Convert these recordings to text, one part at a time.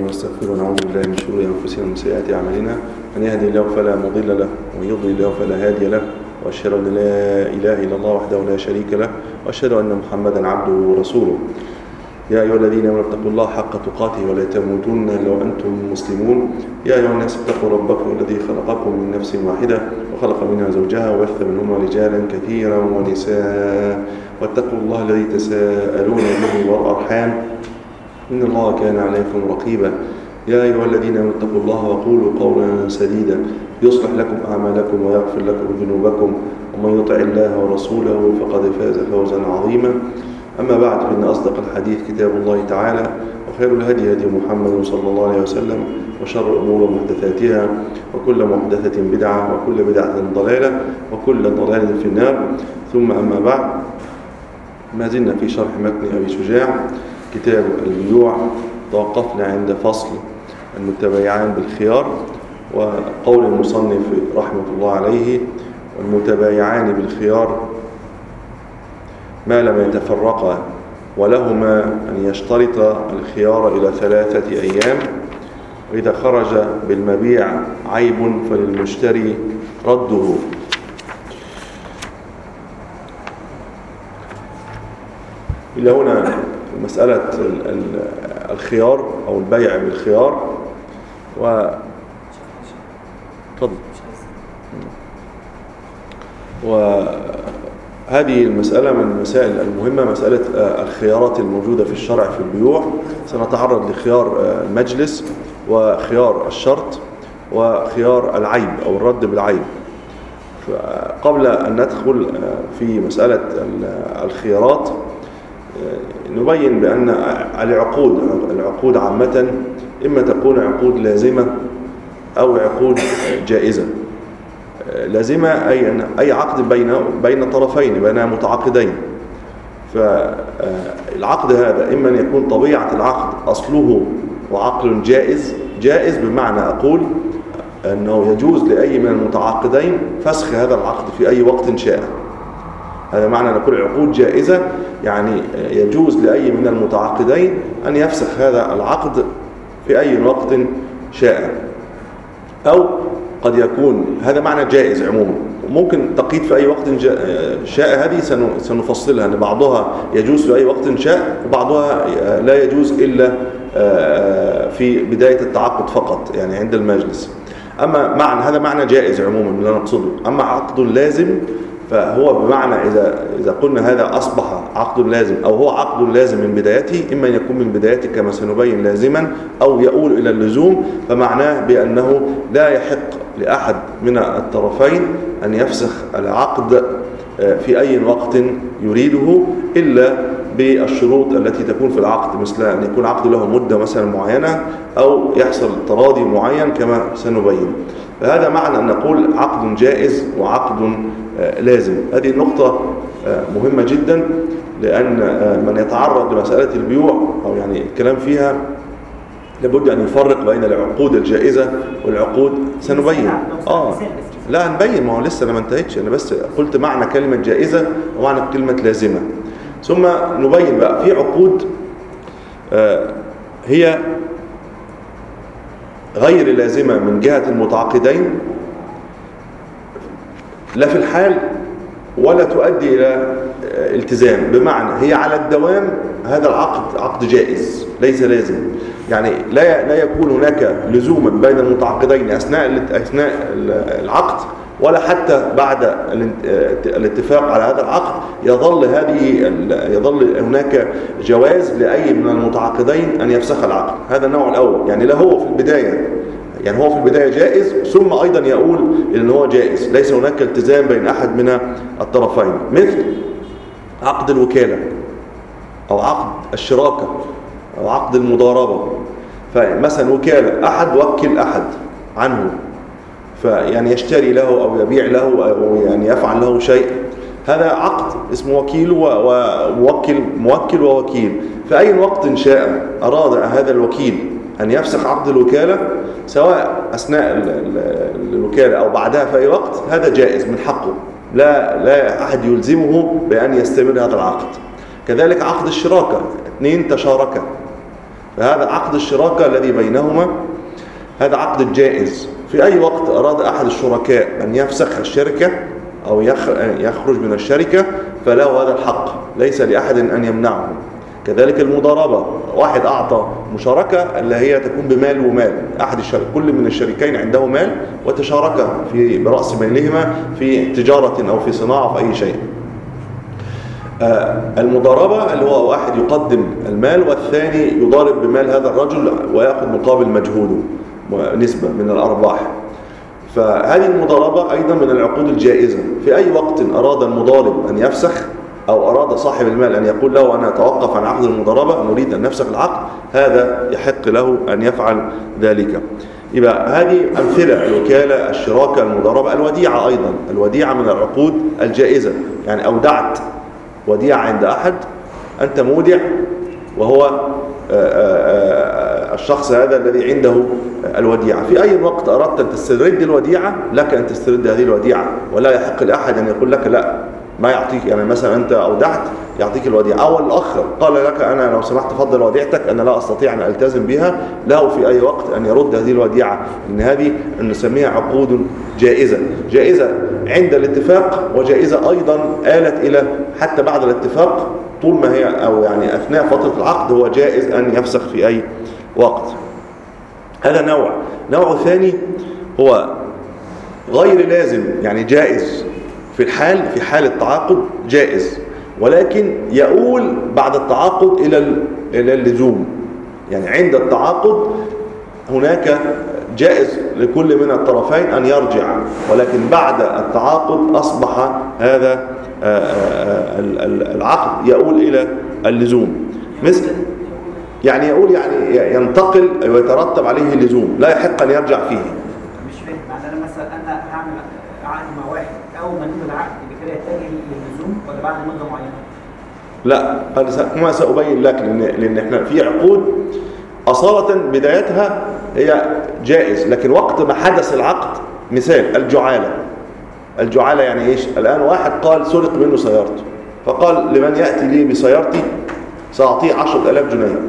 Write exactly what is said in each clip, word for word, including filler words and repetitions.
ونستغفره ونعوذ بالله من شرور أنفسنا ومن سيئات أعمالنا. من يهدي الله فلا مضل له ومن يضلل الله فلا هادي له، وأشهد أن لا إله إلا الله وحده لا شريك له، وأشهد أن محمدا عبده ورسوله. يا أيها الذين آمنوا اتقوا الله حق تقاته ولا تموتن إلا وأنتم مسلمون. يا أيها الناس اتقوا ربكم الذي خلقكم من نفس واحدة وخلق منها زوجها وبث منهما رجالا كثيرا ونساء، واتقوا الله الذي تساءلون به والأرحام إن الله كان عليكم رقيبا. يا أيها الذين آمنوا اتقوا الله وقولوا قولا سديدا يصلح لكم أعمالكم ويغفر لكم ذنوبكم، ومن يطع الله ورسوله فقد فاز فوزا عظيما. أما بعد، فإن أصدق الحديث كتاب الله تعالى، وخير الهدي هدي محمد صلى الله عليه وسلم، وشر الأمور محدثاتها، وكل محدثة بدعة، وكل بدعة ضلالة، وكل ضلالة في النار. ثم أما بعد، ما زلنا في شرح متن أبي شجاع كتاب البيوع. توقفنا عند فصل المتبايعان بالخيار، وقول المصنف رحمة الله عليه: والمتبايعان بالخيار ما لم يتفرقا، ولهما أن يشترط الخيار إلى ثلاثة أيام، وإذا خرج بالمبيع عيب فللمشتري رده. إلى هنا مسألة الخيار أو البيع بالخيار. و تفضل. وهذه المسألة من المسائل المهمة، مسألة الخيارات الموجودة في الشرع في البيوع. سنتعرض لخيار المجلس، وخيار الشرط، وخيار العيب أو الرد بالعيب. قبل أن ندخل في مسألة الخيارات، نبين بأن العقود العقود عامة إما تكون عقود لازمة أو عقود جائزة. لازمة أي أي عقد بين بين طرفين، بين متعاقدين. فالعقد هذا إما أن يكون طبيعة العقد أصله وعقد جائز. جائز بمعنى أقول أنه يجوز لأي من المتعاقدين فسخ هذا العقد في أي وقت شاء. هذا معنى نقول عقود جائزة، يعني يجوز لأي من المتعاقدين أن يفسخ هذا العقد في أي وقت شاء. أو قد يكون هذا معنى جائز عموما، ممكن تقييد في أي وقت شاء. هذه سنفصلها، أن بعضها يجوز في أي وقت شاء، وبعضها لا يجوز إلا في بداية التعاقد فقط، يعني عند المجلس. أما معنى هذا معنى جائز عموما اللي نقصده. أما عقد لازم فهو بمعنى إذا إذا قلنا هذا أصبح عقد لازم، أو هو عقد لازم من بدايته، إما أن يكون من بدايته كما سنبين لازما، أو يؤول إلى اللزوم، فمعناه بأنه لا يحق لأحد من الطرفين أن يفسخ العقد في أي وقت يريده إلا بالشروط التي تكون في العقد، مثل أن يكون عقد له مدة مثلا معينة، أو يحصل تراضي معين كما سنبين. فهذا معنى أن نقول عقد جائز وعقد لازم. هذه النقطة مهمة جدا، لأن من يتعرض لمسألة البيوع أو يعني الكلام فيها لابد أن يفرق بين العقود الجائزة والعقود. سنبين آه لا نبين، ما هو لسه أنا ما انتهيتش، أنا بس قلت معنى كلمة جائزة ومعنى كلمة لازمة، ثم نبين بقى في عقود هي غير لازمة من جهة المتعاقدين لا في الحال ولا تؤدي إلى التزام، بمعنى هي على الدوام هذا العقد عقد جائز ليس لازم. يعني لا لا يكون هناك لزوما بين المتعاقدين أثناء أثناء العقد، ولا حتى بعد الاتفاق على هذا العقد يظل هذه يظل هناك جواز لأي من المتعاقدين أن يفسخ العقد. هذا النوع الأول، يعني لا هو في البداية يعني هو في البداية جائز، ثم أيضا يقول إن هو جائز، ليس هناك التزام بين أحد من الطرفين، مثل عقد الوكالة أو عقد الشراكة أو عقد المضاربة. فمثلا وكالة، أحد وكل أحد عنه، فيعني يشتري له أو يبيع له أو يعني يفعل له شيء، هذا عقد اسمه وكيل وموكل، موكل ووكيل. في أي وقت شاء أراد هذا الوكيل أن يفسخ عقد الوكالة، سواء أثناء الوكالة أو بعدها في أي وقت، هذا جائز من حقه، لا لا أحد يلزمه بأن يستمر هذا العقد. كذلك عقد الشراكة، اثنين تشاركا، فهذا عقد الشراكة الذي بينهما، هذا عقد جائز. في أي وقت أراد أحد الشركاء أن يفسخ الشركة أو يخرج من الشركة فله هذا الحق، ليس لأحد أن يمنعه. كذلك المضاربة، واحد أعطى مشاركة اللي هي تكون بمال ومال، أحد الشركة كل من الشريكين عنده مال وتشارك في برأس مالهما في تجارة أو في صناعة في أي شيء. المضاربة اللي هو واحد يقدم المال والثاني يضارب بمال هذا الرجل ويأخذ مقابل مجهوده نسبة من الأرباح. فهذه المضاربة أيضا من العقود الجائزة. في أي وقت أراد المضارب أن يفسخ أو أراد صاحب المال أن يقول له أنا أتوقف عن عقد المضاربة، نريد أن نفسخ العقد، هذا يحق له أن يفعل ذلك. يبقى هذه أمثلة: الوكالة، الشراكة، المضاربة. الوديعة أيضا، الوديعة من العقود الجائزة، يعني أودعت وديعة عند أحد، أنت مودع وهو الشخص هذا الذي عنده الوديعة. في أي وقت أردت أن تسترد الوديعة لك أن تسترد هذه الوديعة، ولا يحق لأحد أن يقول لك لا ما يعطيك. يعني مثلا أنت أودعت يعطيك الوديعة، أو الآخر قال لك أنا لو سمحت فضل وديعتك أنا لا أستطيع أن ألتزم بها، له في أي وقت أن يرد هذه الوديعة. إن هذه نسميها عقود جائزة، جائزة عند الاتفاق وجائزة أيضا آلت إلى حتى بعد الاتفاق، طول ما هي أو يعني أثناء فترة العقد هو جائز أن يفسخ في أي وقت. هذا نوع. نوع ثاني هو غير لازم، يعني جائز في الحال في حال التعاقد جائز، ولكن يؤول بعد التعاقد إلى إلى اللزوم. يعني عند التعاقد هناك جائز لكل من الطرفين أن يرجع، ولكن بعد التعاقد أصبح هذا العقد يؤول إلى اللزوم. مثل يعني يقول يعني ينتقل ويترتب عليه اللزوم، لا يحق أن يرجع فيه. مش فاهم معنى أنا مثلا أنا هعمل عقد مع واحد، أول ما ننهي العقد بكده يتجه للزوم ولا بعد مدة معينة؟ لا، كما سأبين لك، لأن لأن احنا في عقود أصالة بدايتها هي جائز، لكن وقت ما حدث العقد، مثال الجعالة. الجعالة يعني إيش؟ الآن واحد قال سرق منه سيارته، فقال لمن يأتي لي بسيارتي سأعطيه عشرة آلاف جنيه.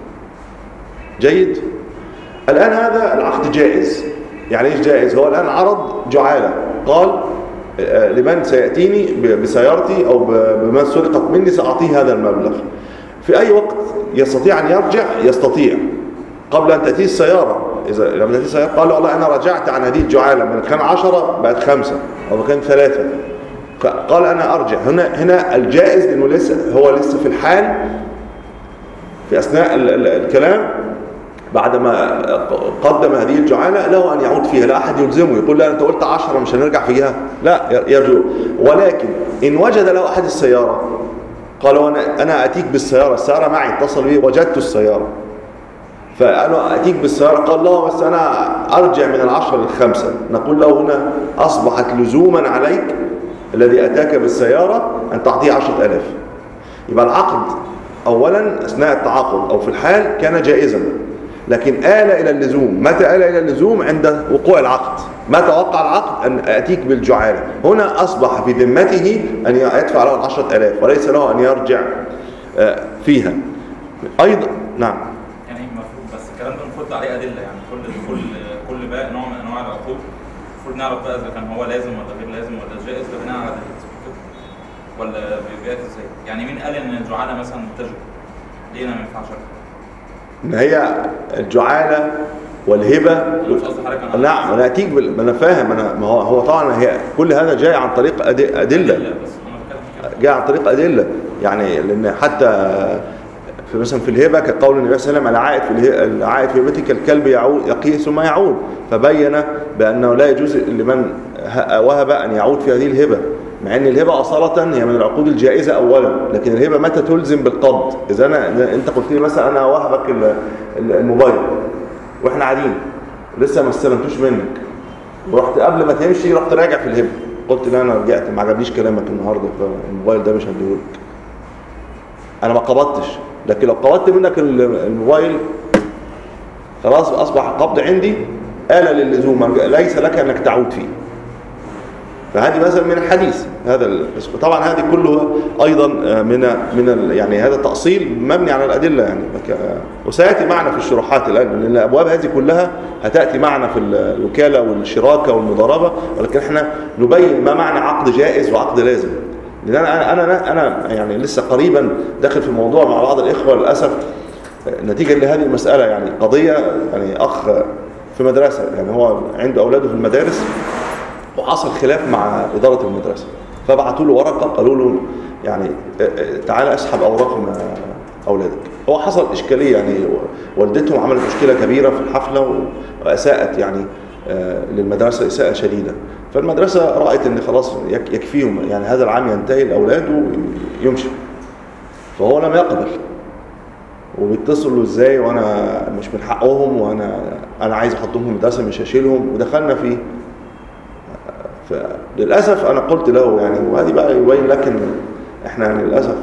جيد؟ الآن هذا العقد جائز. يعني إيش جائز؟ هو الآن عرض جعالة، قال لمن سيأتيني بسيارتي أو بما سرقت مني سأعطيه هذا المبلغ. في أي وقت يستطيع أن يرجع؟ يستطيع قبل أن تأتيه السيارة. إذا لما تأتيه السيارة قال له والله أنا رجعت عن هذه الجعالة، من كان عشرة بقت خمسة أو كان ثلاثة، فقال أنا أرجع. هنا هنا الجائز لأنه لسه هو لسه في الحال في أثناء الكلام بعدما قدم هذه الجعالة له أن يعود فيها، لا أحد يلزمه يقول لا أنت قلت عشرة مش هنرجع فيها، لا يرجع. ولكن إن وجد له أحد السيارة قال أنا أنا أتيك بالسيارة، السيارة معي، اتصل بي وجدت السيارة، فقالوا أتيك بالسيارة، قال لا بس أنا أرجع من العشرة للخمسة، نقول له هنا أصبحت لزوما عليك الذي أتاك بالسيارة أن تعطيه عشرة ألاف. يبقى العقد أولا أثناء التعاقد أو في الحال كان جائزا، لكن آل إلى اللزوم. متى آل إلى اللزوم؟ عند وقوع العقد. متى وقع العقد؟ أن أتيك بالجعالة. هنا أصبح في ذمته أن يدفع له العشرة ألاف وليس له أن يرجع فيها أيضا. نعم. يعني المفروض بس الكلام ده المفروض عليه أدلة، يعني كل كل كل بقى نوع من أنواع العقود المفروض نعرف بقى إذا كان هو لازم ولا غير لازم ولا جائز بناء على أدلة ولا بيبقى إزاي؟ يعني مين قال إن الجعالة مثلا متجه؟ ليه ما ينفعش؟ إن هي الجعالة والهبة. نعم أنا أتيك بال... أنا فاهم أنا ما هو هو طبعا هي كل هذا جاي عن طريق أدلة، جاء عن طريق أدلة. يعني لأن حتى في مثلا في الهبة كقول النبي صلى الله عليه وسلم العائد في العائد في هبتك الكلب يعود يقيه ثم يعود، فبين بأنه لا يجوز لمن وهب أن يعود في هذه الهبة، مع ان الهبه اصاله هي من العقود الجائزه اولا، لكن الهبه متى تلزم بالقبض؟ اذا انا انت قلت لي مثلا انا وهبك الموبايل واحنا قاعدين لسه ما استلمتوش منك، ورحت قبل ما تمشي رحت راجع في الهبه، قلت لا انا رجعت ما عجبنيش كلامك النهارده فالموبايل ده مش هديهولك، انا ما قبضتش. لكن لو قبضت منك الموبايل خلاص اصبح القبض عندي آلة للزوم، ليس لك انك تعود فيه. فهذه مثلا من الحديث هذا ال... طبعا هذه كلها ايضا من من ال... يعني هذا التأصيل مبني على الادله يعني. وسياتي معنا في الشروحات الان لان الابواب هذه كلها هتاتي معنا في الوكاله والشراكه والمضاربه، ولكن احنا نبين ما معنى عقد جائز وعقد لازم. لان انا انا انا يعني لسه قريبا داخل في الموضوع مع بعض الاخوه للاسف نتيجه لهذه المساله، يعني قضيه يعني اخ في مدرسه يعني هو عنده اولاده في المدارس وحصل خلاف مع اداره المدرسه، فبعتوا له ورقه قالوا له يعني تعالى اسحب اوراق اولادك. هو حصل اشكاليه يعني والدتهم عملت مشكله كبيره في الحفله واساءت يعني للمدرسه اساءه شديده، فالمدرسه رأت ان خلاص يكفيهم يعني هذا العام ينتهي الاولاد ويمشي، فهو لم يقبل وبيتصلوا ازاي وانا مش من حقهم وانا انا عايز احطهم في المدرسه مش هشيلهم، ودخلنا في فللاسف انا قلت له يعني وهذه بقى يبين لك ان احنا يعني للاسف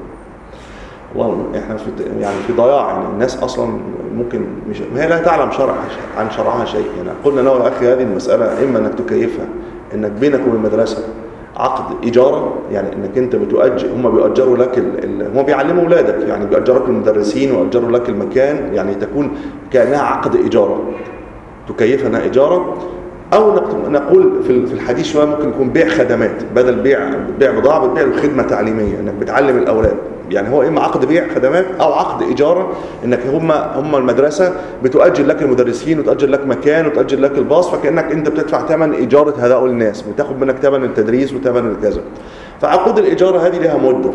والله احنا في يعني في ضياع يعني الناس اصلا ممكن مش هي لا تعلم شرع عن شرعها شيء يعني. قلنا له يا اخي هذه المساله اما انك تكيفها انك بينك وبين المدرسه عقد اجاره، يعني انك انت بتؤجر هم بيؤجروا لك ال... هم بيعلموا اولادك يعني بيؤجروا لك المدرسين ويؤجروا لك المكان يعني تكون كانها عقد اجاره تكيفها انها اجاره، او نقول في الحديث شويه ممكن يكون بيع خدمات بدل بيع بيع بضاعه بتبيع خدمه تعليميه انك بتعلم الاولاد، يعني هو اما عقد بيع خدمات او عقد اجاره انك هم هم المدرسه بتؤجر لك المدرسين وتؤجر لك مكان وتؤجر لك الباص، فكانك انت بتدفع ثمن اجاره هؤلاء الناس بتاخد منك ثمن التدريس وثمن كذا. فعقود الاجاره هذه لها مده،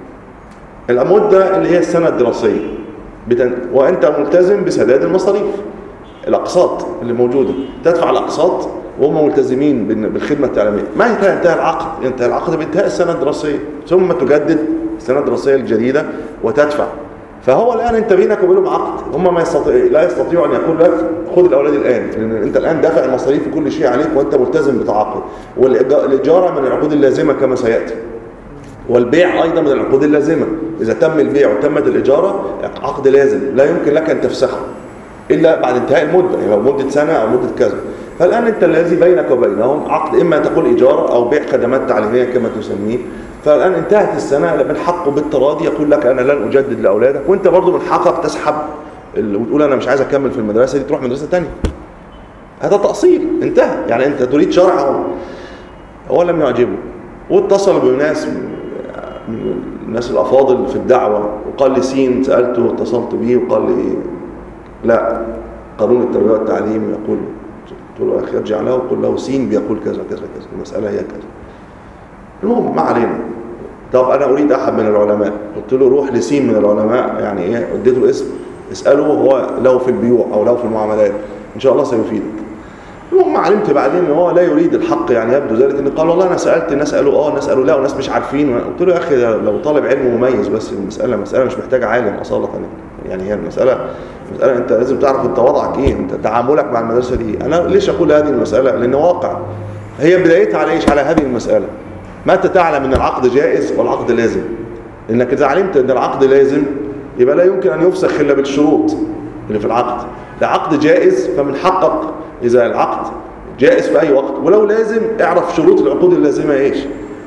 المده اللي هي السنه الدراسيه بتن... وانت ملتزم بسداد المصاريف الاقساط اللي موجوده، تدفع الاقساط وهم ملتزمين بالخدمه التعليميه. ما انتهى العقد؟ انتهى العقد بانتهاء السنه الدراسيه ثم تجدد السنه الدراسيه الجديده وتدفع. فهو الان انت بينك وبينهم عقد، هم ما يستطيع لا يستطيعوا ان يقول لك خذ الاولاد الان، لان انت الان دافع المصاريف وكل شيء عليك وانت ملتزم بتعاقد. والاجاره من العقود اللازمه كما سياتي، والبيع ايضا من العقود اللازمه. اذا تم البيع وتمت الاجاره عقد لازم لا يمكن لك ان تفسخه الا بعد انتهاء المده، يعني لو مده سنه او مده كذا. فالان انت الذي بينك وبينهم عقد اما تقول اجاره او بيع خدمات تعليميه كما تسميه. فالان انتهت السنه من حقه بالتراضي يقول لك انا لن اجدد لاولادك، وانت برضو من حقك تسحب وتقول انا مش عايز اكمل في المدرسه دي تروح مدرسه ثانيه. هذا تأصيل انتهى، يعني انت تريد شرع هو لم يعجبه. واتصل بناس من الناس الافاضل في الدعوه وقال لي سين سالته واتصلت بيه وقال لي لا قانون التربيه والتعليم يقول، قلت له اخي ارجع له وقل له سين بيقول كذا كذا كذا، المساله هي كذا. المهم ما علينا. طب انا اريد احد من العلماء، قلت له روح لسين من العلماء يعني ايه، اديته الاسم اساله هو له في البيوع او له في المعاملات ان شاء الله سيفيدك. المهم علمت بعدين ان هو لا يريد الحق، يعني يبدو ذلك ان قال والله انا سالت الناس قالوا اه الناس قالوا لا وناس مش عارفين. قلت له يا اخي لو طالب علم مميز بس المساله مساله مش محتاجه عالم اصاله، يعني هي المساله مساله انت لازم تعرف انت وضعك ايه، انت تعاملك مع المدرسه دي. انا ليش اقول هذه المساله؟ لان واقع هي بدايتها على ايش؟ على هذه المساله. متى تعلم ان العقد جائز والعقد لازم؟ لانك اذا علمت ان العقد لازم يبقى لا يمكن ان يفسخ الا بالشروط اللي في العقد. ده عقد جائز فمن حقك اذا العقد جائز في اي وقت، ولو لازم اعرف شروط العقود اللازمه ايش.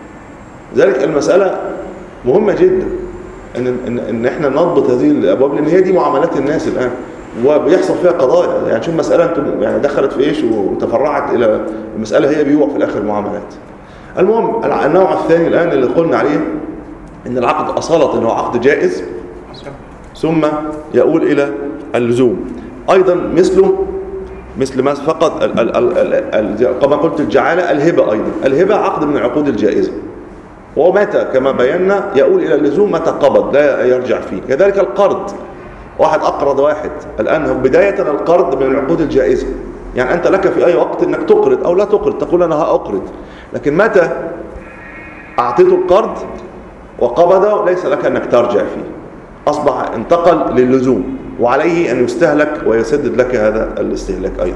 ذلك المساله مهمه جدا ان ان, إن احنا نضبط هذه الابواب، لان هي دي معاملات الناس الان وبيحصل فيها قضايا. يعني شوف مساله انتم يعني دخلت في ايش وتفرعت الى المساله هي بيوع في الاخر معاملات. المهم النوع الثاني الان اللي قلنا عليه ان العقد اصاله انه عقد جائز ثم يؤول الى اللزوم. ايضا مثله مثل ما فقط ال ال ال ال كما قلت الجعاله، الهبه ايضا الهبه عقد من العقود الجائزه، ومتى كما بينا يؤول الى اللزوم متى قبض لا يرجع فيه. كذلك القرض، واحد اقرض واحد الان بدايه القرض من العقود الجائزه، يعني انت لك في اي وقت انك تقرض او لا تقرض، تقول انا هاقرض، لكن متى اعطيته القرض وقبضه ليس لك انك ترجع فيه، اصبح انتقل للزوم وعليه ان يستهلك ويسدد لك هذا الاستهلاك ايضا.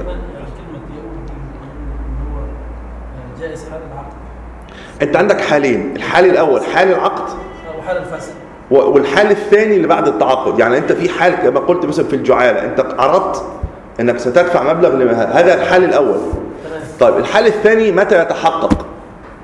جائز حال العقد. انت عندك حالين، الحال الاول حال العقد وحال الفسد، والحال الثاني اللي بعد التعاقد. يعني انت في حال كما قلت مثلا في الجعاله انت عرضت انك ستدفع مبلغ لما هذا الحال الاول. طيب الحال الثاني متى يتحقق؟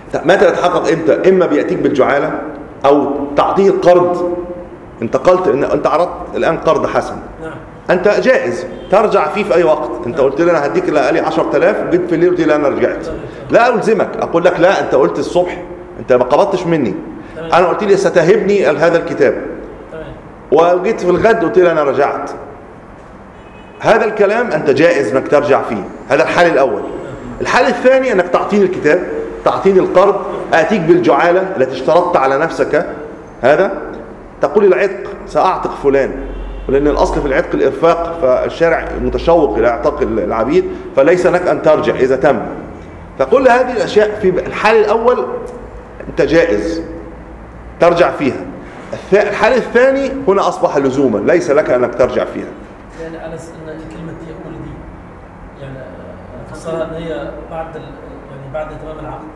متى يتحقق امتى؟ اما بياتيك بالجعاله او تعطيه القرض. انت قلت ان انت عرضت الان قرض حسن، نعم. انت جائز ترجع فيه في اي وقت. انت قلت لي انا هديك لي عشرة آلاف، جيت في الليل قلت لي انا رجعت، لا الزمك، اقول لك لا انت قلت الصبح انت ما قبضتش مني، انا قلت لي ستهبني هذا الكتاب، وجيت في الغد قلت لي انا رجعت. هذا الكلام انت جائز انك ترجع فيه. هذا الحال الاول. الحال الثاني انك تعطيني الكتاب، تعطيني القرض، اتيك بالجعاله التي اشترطت على نفسك، هذا تقول العتق ساعتق فلان، ولان الاصل في العتق الارفاق، فالشارع متشوق الى اعتاق العبيد، فليس لك ان ترجع اذا تم. فكل هذه الاشياء في الحال الاول انت جائز ترجع فيها. الحال الثاني هنا اصبح لزوما، ليس لك انك ترجع فيها. يعني على ان كلمه يقول دي يعني فسرها ان هي بعد يعني بعد تمام العقد.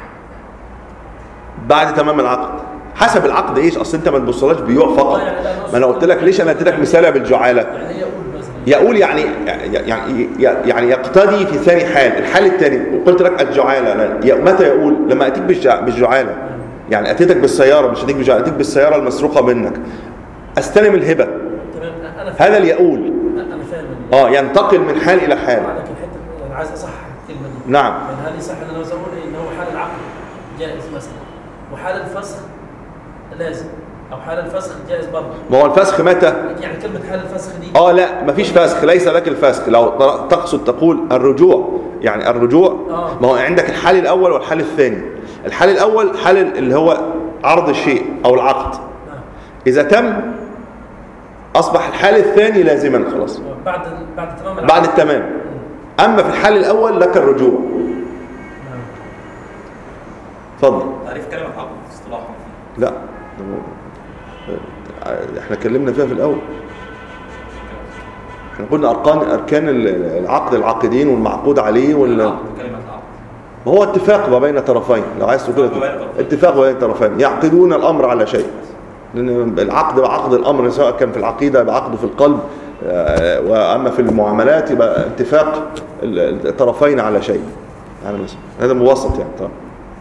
بعد تمام العقد حسب العقد ايش؟ اصل انت ما تبصلهاش بيوع فقط. ما انا قلت لك ليش انا اديتك مثال بالجعاله. يعني يقول مثلا يقول يعني يعني يعني يقتدي في ثاني حال. الحال الثاني وقلت لك الجعاله، متى يقول؟ لما اتيك بالجعاله، يعني اتيتك بالسياره، مش اتيك بالجعاله، اتيك بالسياره المسروقه منك، استلم الهبه، هذا اللي يقول. انا فاهم اه ينتقل من حال الى حال. لكن حته انا عايز اصحح الكلمه دي. نعم. يعني هل يصح ان انا اقول ايه ان هو حال العقد جائز مثلا، وحال الفسخ لازم، او حال الفسخ جائز برضه؟ ما هو الفسخ متى؟ يعني كلمه حال الفسخ دي اه لا مفيش فسخ، ليس لك الفسخ. لو تقصد تقول الرجوع، يعني الرجوع آه. ما هو عندك الحال الاول والحال الثاني. الحال الاول حال اللي هو عرض الشيء او العقد، آه. اذا تم اصبح الحال الثاني لازما خلاص بعد بعد تمام العقد. بعد التمام. اما في الحال الاول لك الرجوع. اتفضل. تعريف كلمه عقد اصطلاحا؟ لا احنا اتكلمنا فيها في الاول. احنا قلنا اركان اركان العقد، العاقدين والمعقود عليه وال كلمه عقد ما هو اتفاق ما بين طرفين. لو عايز تقول اتفاق ما بين طرفين يعقدون الامر على شيء، لان العقد بعقد الامر سواء كان في العقيده بعقده في القلب، واما في المعاملات يبقى اتفاق الطرفين على شيء. يعني مثلا هذا مبسط يعني. طيب.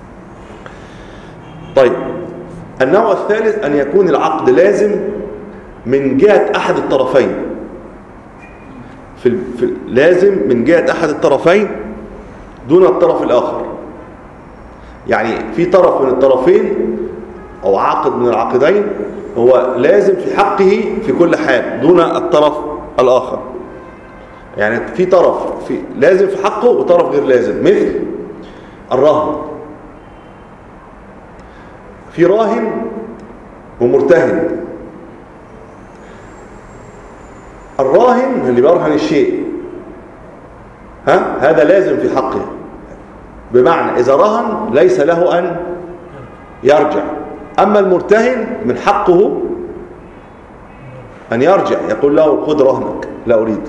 طيب النوع الثالث ان يكون العقد لازم من جهه احد الطرفين. في, في لازم من جهه احد الطرفين دون الطرف الآخر. يعني في طرف من الطرفين أو عاقد من العاقدين هو لازم في حقه في كل حال دون الطرف الآخر. يعني في طرف في لازم في حقه وطرف غير لازم، مثل الرهن. في راهن ومرتهن. الراهن اللي بيرهن الشيء ها هذا لازم في حقه، بمعنى إذا رهن ليس له أن يرجع. أما المرتهن من حقه أن يرجع، يقول له خذ رهنك لا أريد.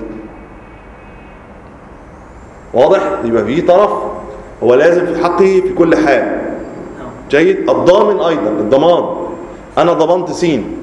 واضح؟ يبقى في طرف هو لازم في حقه في كل حال. جيد. الضامن أيضا، الضمان، أنا ضمنت سين،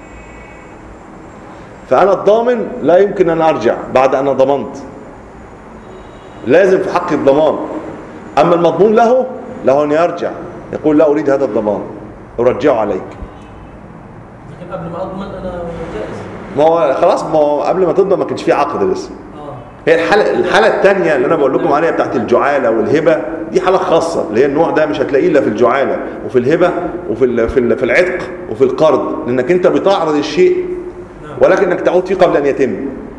فأنا الضامن لا يمكن أن أرجع بعد أن ضمنت، لازم في حق الضمان. أما المضمون له له أن يرجع، يقول لا أريد هذا الضمان أرجعه عليك. لكن قبل ما أضمن أنا جائز. ما هو خلاص، ما هو قبل ما تضمن ما كانش فيه عقد لسه. هي الحالة الحالة الثانية اللي أنا بقول لكم عليها بتاعت الجعالة والهبة، دي حالة خاصة اللي هي النوع ده مش هتلاقيه إلا في الجعالة وفي الهبة وفي في العتق وفي القرض، لأنك أنت بتعرض الشيء ولكنك تعود فيه قبل أن يتم.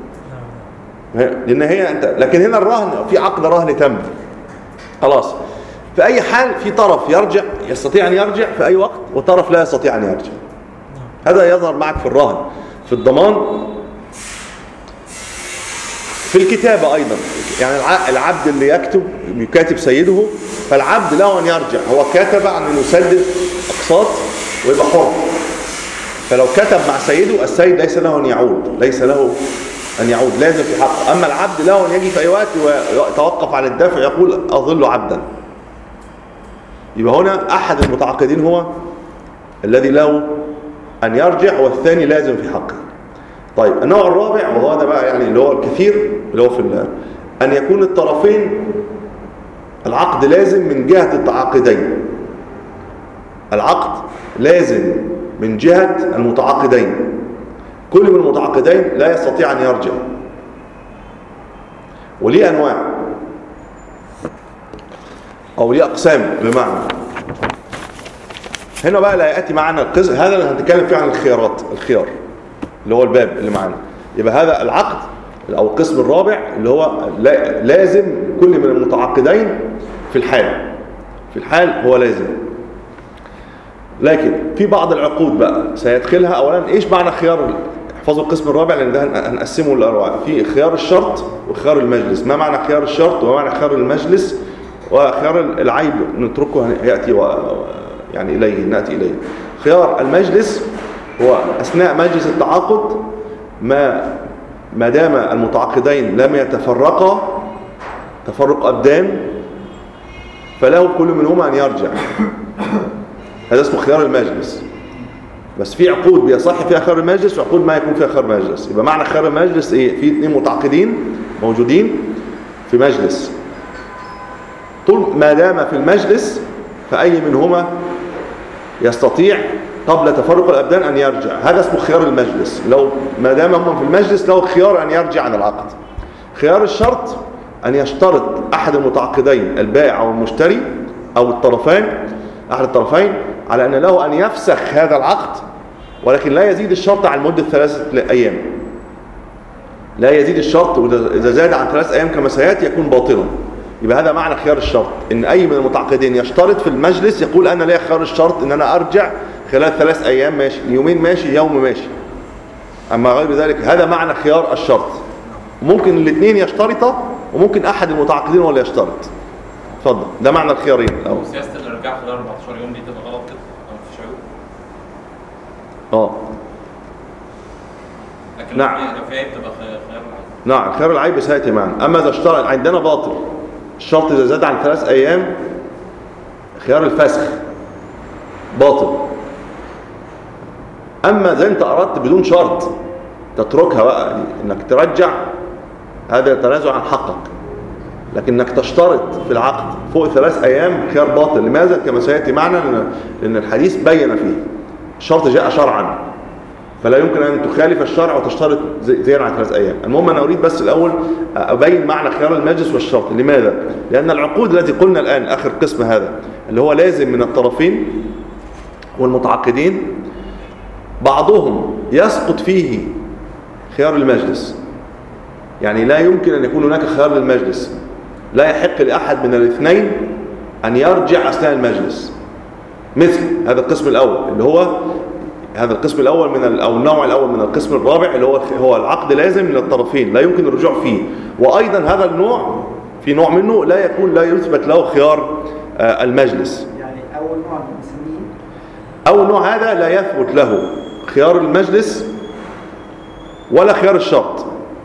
لأن هي أنت، لكن هنا الرهن في عقد رهن تم خلاص. في أي حال في طرف يرجع، يستطيع أن يرجع في أي وقت، وطرف لا يستطيع أن يرجع. هذا يظهر معك في الرهن، في الضمان، في الكتابة أيضا. يعني العبد اللي يكتب يكاتب سيده، فالعبد له أن يرجع، هو كتب عن أن يسدد أقساط ويبقى حر، فلو كتب مع سيده السيد ليس له أن يعود، ليس له أن يعود، لازم في حقه. أما العبد له أن يجي في أي وقت ويتوقف عن الدفع، يقول أظل عبدا. يبقى هنا أحد المتعاقدين هو الذي له أن يرجع، والثاني لازم في حقه. طيب النوع الرابع، وهو هذا بقى يعني اللي هو الكثير، اللي هو في أن يكون الطرفين العقد لازم من جهة التعاقدين. العقد لازم من جهة المتعاقدين، كل من المتعاقدين لا يستطيع أن يرجع، وليه أنواع أو ليه أقسام. بمعنى هنا بقى لا يأتي معنا القسم هذا اللي هنتكلم فيه عن الخيارات، الخيار اللي هو الباب اللي معنا. يبقى هذا العقد أو القسم الرابع اللي هو لازم كل من المتعاقدين في الحال، في الحال هو لازم. لكن في بعض العقود بقى سيدخلها. أولا إيش معنى خيار؟ احفظوا القسم الرابع لأن ده هنقسمه لأنواع. في خيار الشرط وخيار المجلس. ما معنى خيار الشرط وما معنى خيار المجلس؟ وخيار العيب نتركه يأتي و... يعني إليه نأتي إليه. خيار المجلس هو أثناء مجلس التعاقد ما ما دام المتعاقدين لم يتفرقا تفرق أبدان فله كل منهما أن يرجع. هذا اسمه خيار المجلس. بس في عقود بيصح فيها خيار المجلس وعقود ما يكون فيها خيار المجلس. يبقى معنى خيار المجلس ايه؟ في اثنين متعاقدين موجودين في مجلس، طول ما دام في المجلس فأي منهما يستطيع قبل تفرق الأبدان أن يرجع. هذا اسمه خيار المجلس. لو ما دام هم في المجلس له خيار أن يرجع عن العقد. خيار الشرط أن يشترط أحد المتعاقدين البائع أو المشتري أو الطرفين أحد الطرفين على أن له أن يفسخ هذا العقد، ولكن لا يزيد الشرط عن مدة ثلاثة أيام. لا يزيد الشرط، وإذا زاد عن ثلاث أيام كما سيأتي يكون باطلا. يبقى هذا معنى خيار الشرط، إن أي من المتعاقدين يشترط في المجلس يقول أنا لي خيار الشرط إن أنا أرجع خلال ثلاث أيام ماشي، يومين ماشي، يوم ماشي. أما غير ذلك هذا معنى خيار الشرط. ممكن الاثنين يشترطا وممكن أحد المتعاقدين ولا يشترط. اتفضل. ده معنى الخيارين الأول. سياسة الإرجاع خلال أربعتاشر يوم دي تبقى غلط كده أو مفيش عيوب؟ اه لكن نعم. لو في عيب تبقى خيار العيب. نعم خيار العيب سيأتي معنا. أما إذا اشترط عندنا باطل الشرط إذا زاد عن ثلاث أيام خيار الفسخ باطل. أما إذا أنت أردت بدون شرط تتركها بقى إنك ترجع، هذا تنازع عن حقك. لكن انك تشترط في العقد فوق ثلاث ايام خيار باطل. لماذا؟ كما سياتي معنا لان الحديث بين فيه الشرط جاء شرعا، فلا يمكن ان تخالف الشرع وتشترط زيادة عن ثلاث ايام. المهم انا اريد بس الاول ابين معنى خيار المجلس والشرط. لماذا؟ لان العقود التي قلنا الان اخر قسم هذا اللي هو لازم من الطرفين والمتعاقدين بعضهم يسقط فيه خيار المجلس. يعني لا يمكن ان يكون هناك خيار للمجلس، لا يحق لأحد من الاثنين أن يرجع أثناء المجلس. مثل هذا القسم الأول اللي هو هذا القسم الأول من أو النوع الأول من القسم الرابع اللي هو هو العقد لازم من الطرفين لا يمكن الرجوع فيه. وأيضا هذا النوع في نوع منه لا يكون لا يثبت له خيار المجلس. يعني أول نوع بنسميه أول نوع هذا لا يثبت له خيار المجلس ولا خيار الشرط.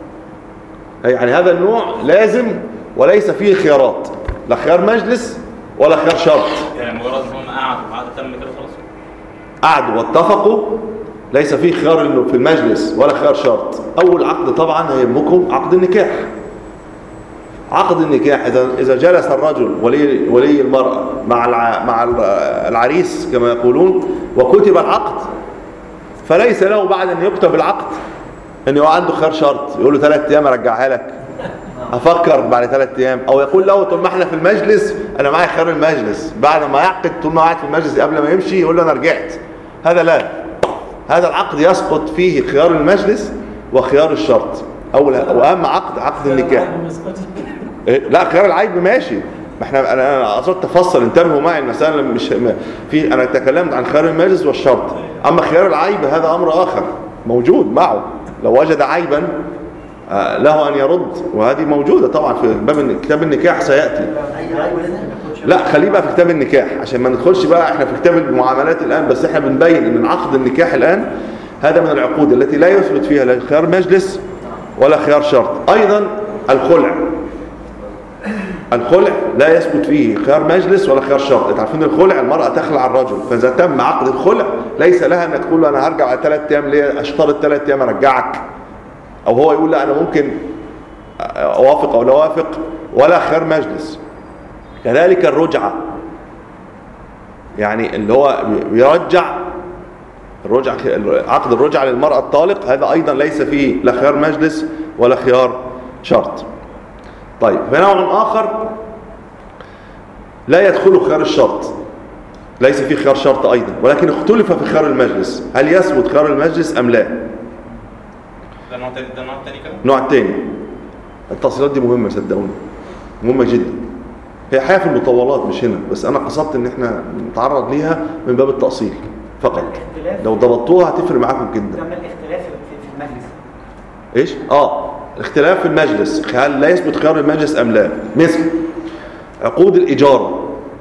يعني هذا النوع لازم وليس فيه خيارات، لا خيار مجلس ولا خيار شرط. يعني مجرد ان هم قعدوا وقعدوا تم كده خلاص. قعدوا واتفقوا ليس فيه خيار انه في المجلس ولا خيار شرط. اول عقد طبعا هيهمكم عقد النكاح. عقد النكاح اذا اذا جلس الرجل ولي ولي المرأة مع الع... مع العريس كما يقولون وكتب العقد، فليس له بعد ان يكتب العقد ان هو عنده خيار شرط يقول له ثلاث ايام ارجعها لك، افكر بعد ثلاث ايام، او يقول له طول ما احنا في المجلس انا معايا خيار المجلس، بعد ما يعقد طول ما قاعد في المجلس قبل ما يمشي يقول له انا رجعت. هذا لا، هذا العقد يسقط فيه خيار المجلس وخيار الشرط. اول واهم عقد عقد النكاح. لا خيار العيب ماشي، ما احنا انا اصلا تفصل انتبهوا معي المساله مش في انا تكلمت عن خيار المجلس والشرط. اما خيار العيب هذا امر اخر موجود معه، لو وجد عيبا له أن يرد، وهذه موجودة طبعا في باب كتاب النكاح سيأتي. لا خليه بقى في كتاب النكاح عشان ما ندخلش بقى احنا في كتاب المعاملات الآن، بس احنا بنبين ان عقد النكاح الآن هذا من العقود التي لا يثبت فيها لا خيار مجلس ولا خيار شرط. أيضا الخلع، الخلع لا يثبت فيه خيار مجلس ولا خيار شرط. انتوا عارفين الخلع المرأة تخلع الرجل، فإذا تم عقد الخلع ليس لها أن تقول له أنا هرجع على ثلاث أيام، ليه أشترط ثلاث أيام أرجعك، أو هو يقول لا أنا ممكن أوافق أو لا أوافق، ولا خيار مجلس. كذلك الرجعة، يعني اللي هو بيرجع الرجع، عقد الرجعة للمرأة الطالق، هذا أيضا ليس فيه لا خيار مجلس ولا خيار شرط. طيب في نوع آخر لا يدخل خيار الشرط، ليس فيه خيار شرط أيضا، ولكن اختلف في خيار المجلس، هل يثبت خيار المجلس أم لا؟ ده نوع تاني، ده نوع تاني كده؟ النوع التاني. التفصيلات دي مهمة صدقوني، مهمة جدا. هي حاجة في المطولات مش هنا، بس أنا قصدت إن إحنا نتعرض ليها من باب التأصيل فقط. لو ضبطوها هتفرق معاكم جدا. ده من الاختلاف في المجلس. إيش؟ آه الاختلاف في المجلس، هل لا يثبت خيار المجلس أم لا؟ مثل عقود الإجارة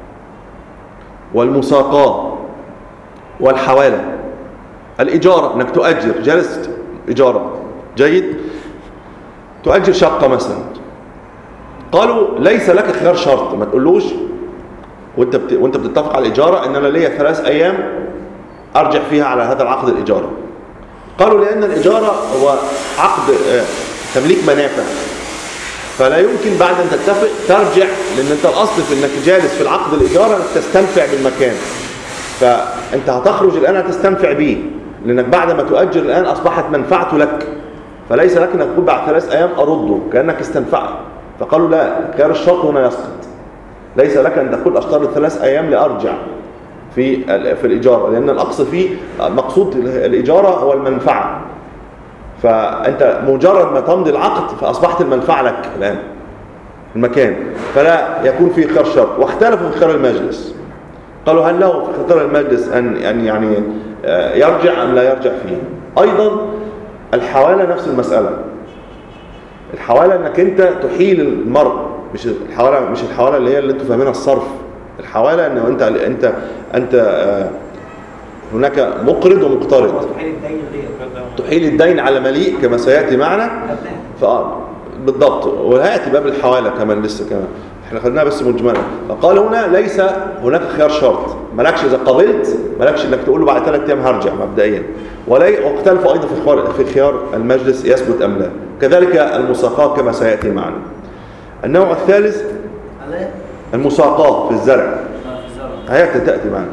والمساقاة والحوالة. الإجارة إنك تؤجر، جلست إجارة، جيد، تؤجر شقة مثلا، قالوا ليس لك خيار شرط، ما تقولوش وانت بت... وانت بتتفق على الإجارة إن أنا ليا ثلاث أيام أرجع فيها على هذا العقد الإجارة. قالوا لأن الإجارة هو عقد تمليك منافع، فلا يمكن بعد أن تتفق ترجع، لأن أنت الأصل في أنك جالس في العقد الإجارة أنك تستنفع بالمكان، فأنت هتخرج الآن هتستنفع به، لأنك بعد ما تؤجر الآن أصبحت منفعته لك، فليس لك أنك تقول بعد ثلاث أيام أرده كأنك استنفعت. فقالوا لا، خيار الشرط هنا يسقط، ليس لك أن تقول أشترط ثلاث أيام لأرجع في في الإجارة، لأن الأقصى فيه مقصود الإجارة هو المنفعة، فأنت مجرد ما تمضي العقد فأصبحت المنفعة لك الآن المكان، فلا يكون فيه خيار شرط. واختلفوا في خيار المجلس، قالوا هل له في خيار المجلس أن يعني يرجع أم لا يرجع فيه. أيضا الحوالة نفس المسألة. الحوالة أنك أنت تحيل المرء، مش الحوالة مش الحوالة اللي هي اللي أنتم فاهمينها الصرف. الحوالة أنه أنت أنت أنت هناك مقرض ومقترض، تحيل الدين على مليء كما سيأتي معنا. فآه بالضبط، وهيأتي باب الحوالة كمان لسه كمان، احنا خدناها بس مجملا. فقال هنا ليس هناك خيار شرط، مالكش إذا قبلت مالكش إنك تقول له بعد ثلاث أيام هرجع مبدئيا. واختلفوا أيضا في خيار في خيار المجلس يثبت أم لا. كذلك المساقاة كما سيأتي معنا. النوع الثالث المساقاة في الزرع، هيأتي تأتي معنا.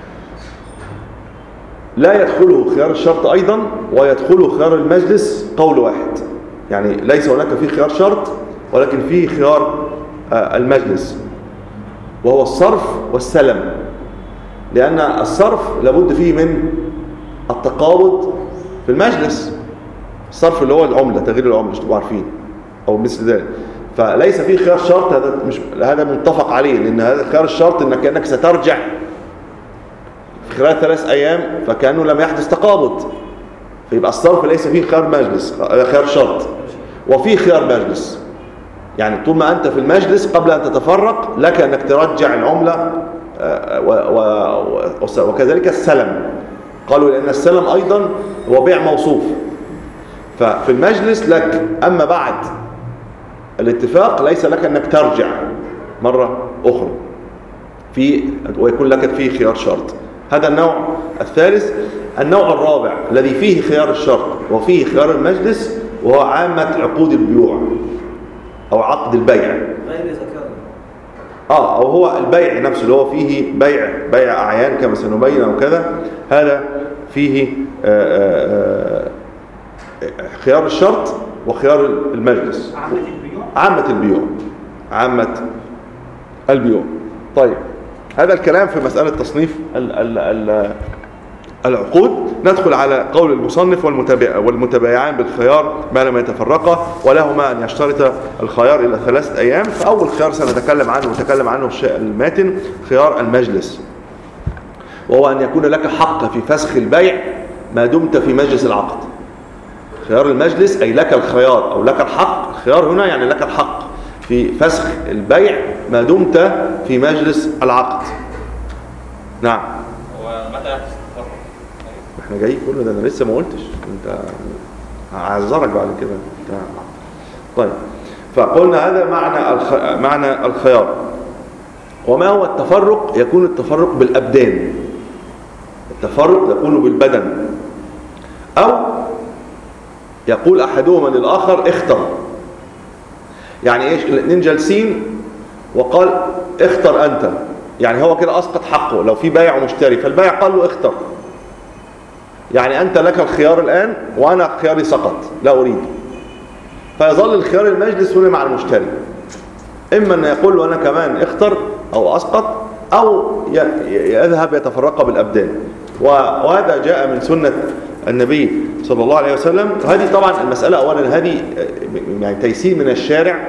لا يدخله خيار الشرط أيضا ويدخله خيار المجلس قول واحد، يعني ليس هناك فيه خيار شرط ولكن فيه خيار المجلس، وهو الصرف والسلم. لأن الصرف لابد فيه من التقابض في المجلس، الصرف اللي هو العملة، تغيير العملة مش تبقوا عارفين أو مثل ذلك، فليس فيه خيار شرط. هذا مش هذا متفق عليه، لأن هذا خيار الشرط إنك كأنك سترجع في خلال ثلاث أيام، فكأنه لم يحدث تقابض، فيبقى الصرف ليس فيه خيار مجلس خيار شرط وفيه خيار مجلس. يعني طول ما أنت في المجلس قبل أن تتفرق لك أنك ترجع العملة، وكذلك السلم. قالوا لأن السلم أيضا هو بيع موصوف، ففي المجلس لك، أما بعد الاتفاق ليس لك أنك ترجع مرة أخرى في ويكون لك فيه خيار شرط. هذا النوع الثالث. النوع الرابع الذي فيه خيار الشرط وفيه خيار المجلس، وهو عامة عقود البيوع أو عقد البيع، غير ذكر آه أو هو البيع نفسه اللي هو فيه بيع بيع أعيان كما سنبين أو كذا. هذا فيه آآ آآ خيار الشرط وخيار المجلس. عامة البيوع عامة البيوع عامة البيوع. طيب هذا الكلام في مسألة تصنيف ال ال ال العقود. ندخل على قول المصنف والمتبع والمتبايعان بالخيار ما لم يتفرقا ولهما أن يشترط الخيار إلى ثلاثة أيام. فأول خيار سنتكلم عنه وتكلم عنه الماتن خيار المجلس، وهو أن يكون لك حق في فسخ البيع ما دمت في مجلس العقد. خيار المجلس أي لك الخيار أو لك الحق. الخيار هنا يعني لك الحق في فسخ البيع ما دمت في مجلس العقد. نعم. ومتى يحدث التفرق؟ احنا جاي كله ده، انا لسه ما قلتش، انت هعذرك بعد كده. طيب فقلنا هذا معنى الخ... معنى الخيار. وما هو التفرق؟ يكون التفرق بالابدان، التفرق يكون بالبدن، او يقول احدهما للاخر اختر. يعني ايش؟ الاثنين جالسين وقال اختر انت، يعني هو كده أسقط حقه. لو في بايع ومشتري فالبايع قال له اختر، يعني أنت لك الخيار الآن وأنا خياري سقط لا أريد، فيظل الخيار المجلس هنا مع المشتري، إما أن يقول له أنا كمان اختر أو أسقط، أو يذهب يتفرق بالأبدان. وهذا جاء من سنة النبي صلى الله عليه وسلم. وهذه طبعا المسألة أولا هذه يعني تيسير من الشارع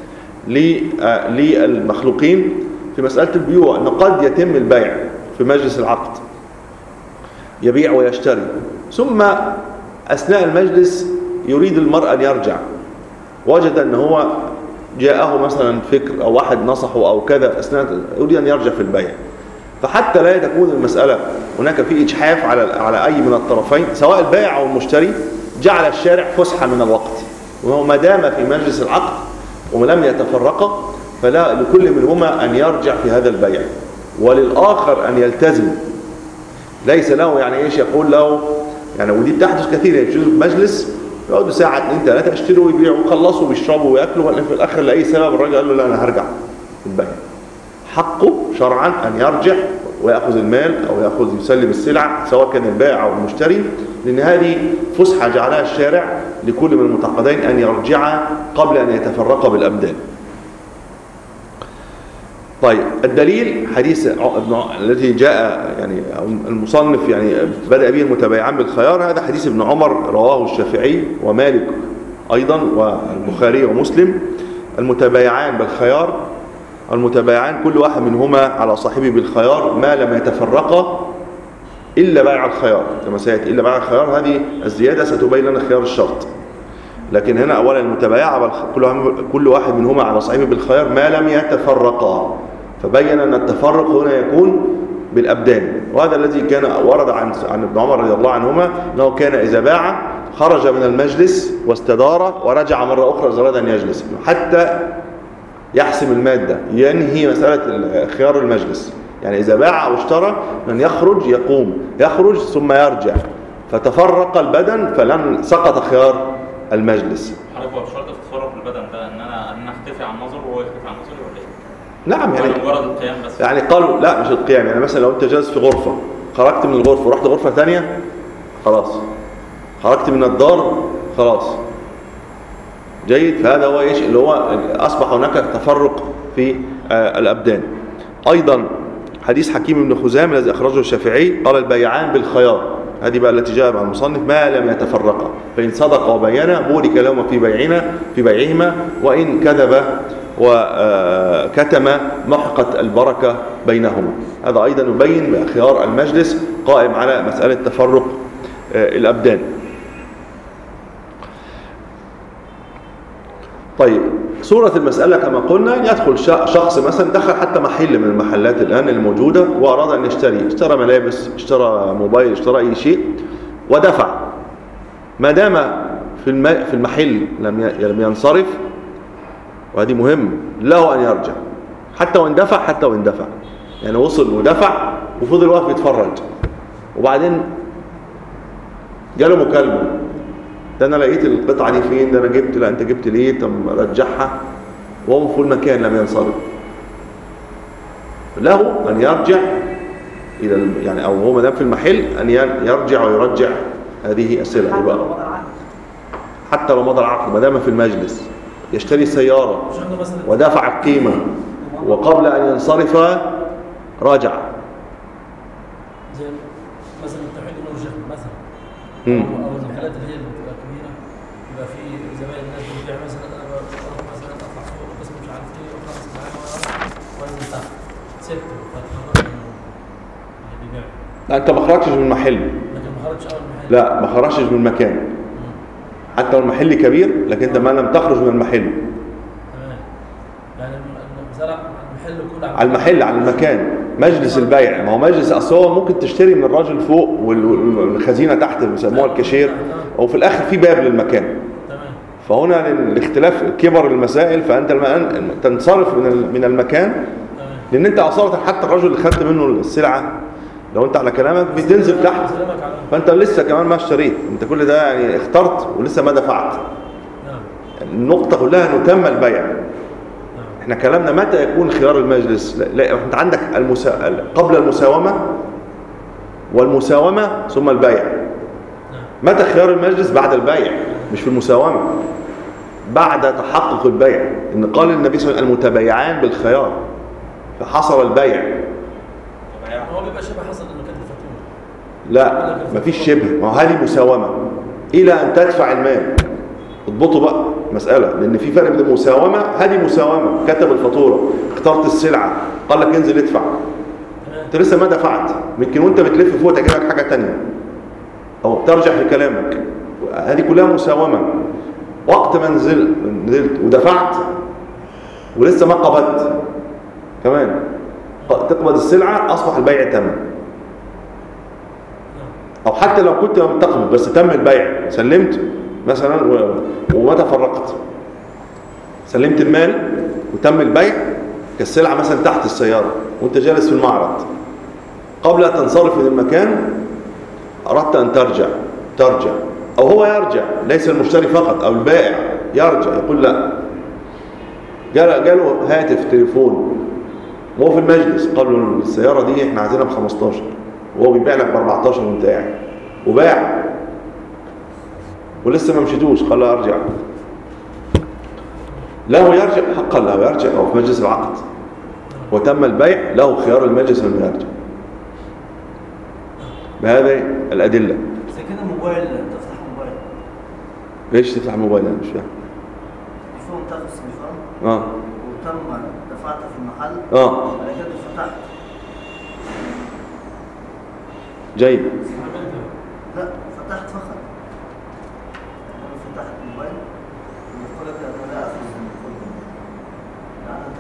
للمخلوقين في مسألة البيوع، أنه قد يتم البيع في مجلس العقد، يبيع ويشتري، ثم أثناء المجلس يريد المرء أن يرجع، وجد أنه هو جاءه مثلا فكر أو واحد نصحه أو كذا أثناء يريد أن يرجع في البيع، فحتى لا تكون المسألة هناك في إجحاف على على أي من الطرفين سواء البائع أو المشتري، جعل الشارع فسحة من الوقت، وهو ما دام في مجلس العقد ولم يتفرقا فلا لكل منهما أن يرجع في هذا البيع، وللآخر أن يلتزم، ليس له يعني إيش يقول له يعني، ودي بتحدث كثير، يجلسوا في مجلس يقعدوا ساعة اثنين ثلاثة يشتروا ويبيعوا ويخلصوا ويشربوا ويأكلوا، وفي الآخر لأي سبب الراجل قال له لا أنا هرجع في البيع. حقه شرعا أن يرجع ويأخذ المال أو يأخذ يسلم السلعة سواء كان البائع أو المشتري، لأن هذه فسحة جعلها الشارع لكل من المتعاقدين أن يرجعا قبل أن يتفرقا بالأبدان. طيب الدليل حديث الذي جاء يعني المصنف يعني بدأ به المتبايعان بالخيار، هذا حديث ابن عمر رواه الشافعي ومالك أيضا والبخاري ومسلم. المتبايعان بالخيار، المتبايعان كل واحد منهما على صاحبه بالخيار ما لم يتفرقا إلا بيع الخيار، كما سيأتي إلا بيع الخيار، هذه الزيادة ستبين لنا خيار الشرط. لكن هنا أولا المتبايع كل واحد منهما على صاحبه بالخيار ما لم يتفرقا، فبين أن التفرق هنا يكون بالأبدان. وهذا الذي كان ورد عن عن ابن عمر رضي الله عنهما أنه كان إذا باع خرج من المجلس واستدار ورجع مرة أخرى إذا أراد أن يجلس حتى يحسم المادة، ينهي مسألة خيار المجلس. يعني إذا باع أو اشترى من يخرج يقوم، يخرج ثم يرجع، فتفرق البدن فلن سقط خيار المجلس. حضرتك هو بشرط التفرق البدن ده ان انا ان اختفي عن نظره وهو يختفي عن نظري ولا ايه؟ نعم يعني مجرد القيام بس. يعني قالوا لا مش القيام، يعني مثلا لو انت جالس في غرفة خرجت من الغرفة ورحت غرفة ثانية خلاص، خرجت من الدار خلاص جيد، فهذا هو ايش اللي هو اصبح هناك تفرق في آه الابدان. ايضا حديث حكيم بن خزام الذي اخرجه الشافعي قال البيعان بالخيار، هذه بقى التي جاء مع المصنف ما لم يتفرقا، فإن صدق وبينا بورك لهما في بيعنا في بيعهما، وإن كذب وكتم محقت البركة بينهما. هذا أيضا يبين خيار المجلس قائم على مسألة تفرق الأبدان. طيب صورة المسألة كما قلنا يدخل شخص مثلا دخل حتى محل من المحلات الآن الموجودة وأراد أن يشتري، اشترى ملابس، اشترى موبايل، اشترى أي شيء ودفع، ما دام في في المحل لم ينصرف، وهذه مهم، له أن يرجع حتى وإن دفع، حتى وإن دفع يعني وصل ودفع وفضل واقف يتفرج، وبعدين جاله مكالمة ده انا لقيت القطعه دي فين، ده انا جبت، لا انت جبت ليه، طب رجعها، وهو في المكان لم ينصرف، له ان يرجع الى يعني او هو ما دام في المحل ان يرجع ويرجع هذه السلعه بقى حتى لو مضى العقد، ما دام في المجلس يشتري سياره ودفع القيمه وقبل ان ينصرف راجع. زي مثلا التوحيد والرجاء مثلا او المحلات اللي هي يبقى في زمان الناس بتبيع مثلا انا بروح مثلا اطلع فوق بس مش عارف ايه وخلاص معايا وانزل تحت سبته فتخرج اللي بيبيع. لا انت ما خرجتش من المحل، لكن ما خرجتش اول المحل، لا ما خرجتش من المكان حتى لو المحل كبير، لكن انت ما لم تخرج من المحل. تمام، يعني المزارع المحل كله على المحل على المكان، مجلس البيع، ما هو مجلس اصل هو ممكن تشتري من الراجل فوق والخزينه تحت بيسموها الكاشير، او في الاخر في باب للمكان. فهنا الاختلاف كبر المسائل، فانت الان تنصرف من من المكان، لان انت اصلا حتى الرجل اللي خدت منه السلعه لو انت على كلامك بتنزل تحت، فانت لسه كمان ما اشتريت، انت كل ده يعني اخترت ولسه ما دفعت. النقطه كلها انه تم البيع، احنا كلامنا متى يكون خيار المجلس. لا, لا انت عندك المسا... قبل المساومة والمساومة ثم البيع. متى خيار المجلس؟ بعد البيع، مش في المساومة، بعد تحقق البيع. ان قال النبي صلى الله عليه وسلم المتبايعان بالخيار، فحصل البيع. هو بيبقى شبه حصل انه كانت الفاتوره. لا مفيش شبه، ما هو هذه مساومة الى ان تدفع المال. اضبطوا بقى مسألة، لان في فرق بين المساومة، هذه مساومة، كتب الفاتورة، اخترت السلعة، قال لك انزل ادفع، انت لسه ما دفعت، يمكن وانت بتلف فوق تجي لك حاجة تانية او ترجع في كلامك. هذه كلها مساومة. وقت ما نزلت نزلت ودفعت ولسه ما قبضت كمان، تقبض السلعة، اصبح البيع تم. او حتى لو كنت لم تقبض بس تم البيع، سلمت مثلا وما تفرقت، سلمت المال وتم البيع، كالسلعة مثلا تحت السيارة وانت جالس في المعرض، قبل أن تنصرف من المكان أردت أن ترجع ترجع أو هو يرجع، ليس المشتري فقط أو البائع يرجع، يقول لا، جاله هاتف تليفون وهو في المجلس، قال له السيارة دي احنا عايزينها ب خمستاشر وهو بيبيع لك ب أربعتاشر وانت قاعد، وباع ولسه ما مشيتوش، قال له ارجع، له يرجع حقا، له يرجع أو في مجلس العقد وتم البيع، له خيار المجلس أن يرجع بهذه الأدلة. زي كده موبايل، تفتح موبايل، ليش تفتح موبايل؟ أنا مش فاهم. تليفون تاخد التليفون اه وتم دفعت في المحل، اه بعد كده فتحت. جيد. لا فتحت فقط، انا فتحت الموبايل ويقول لك انا لا اخذ التليفون، لا انت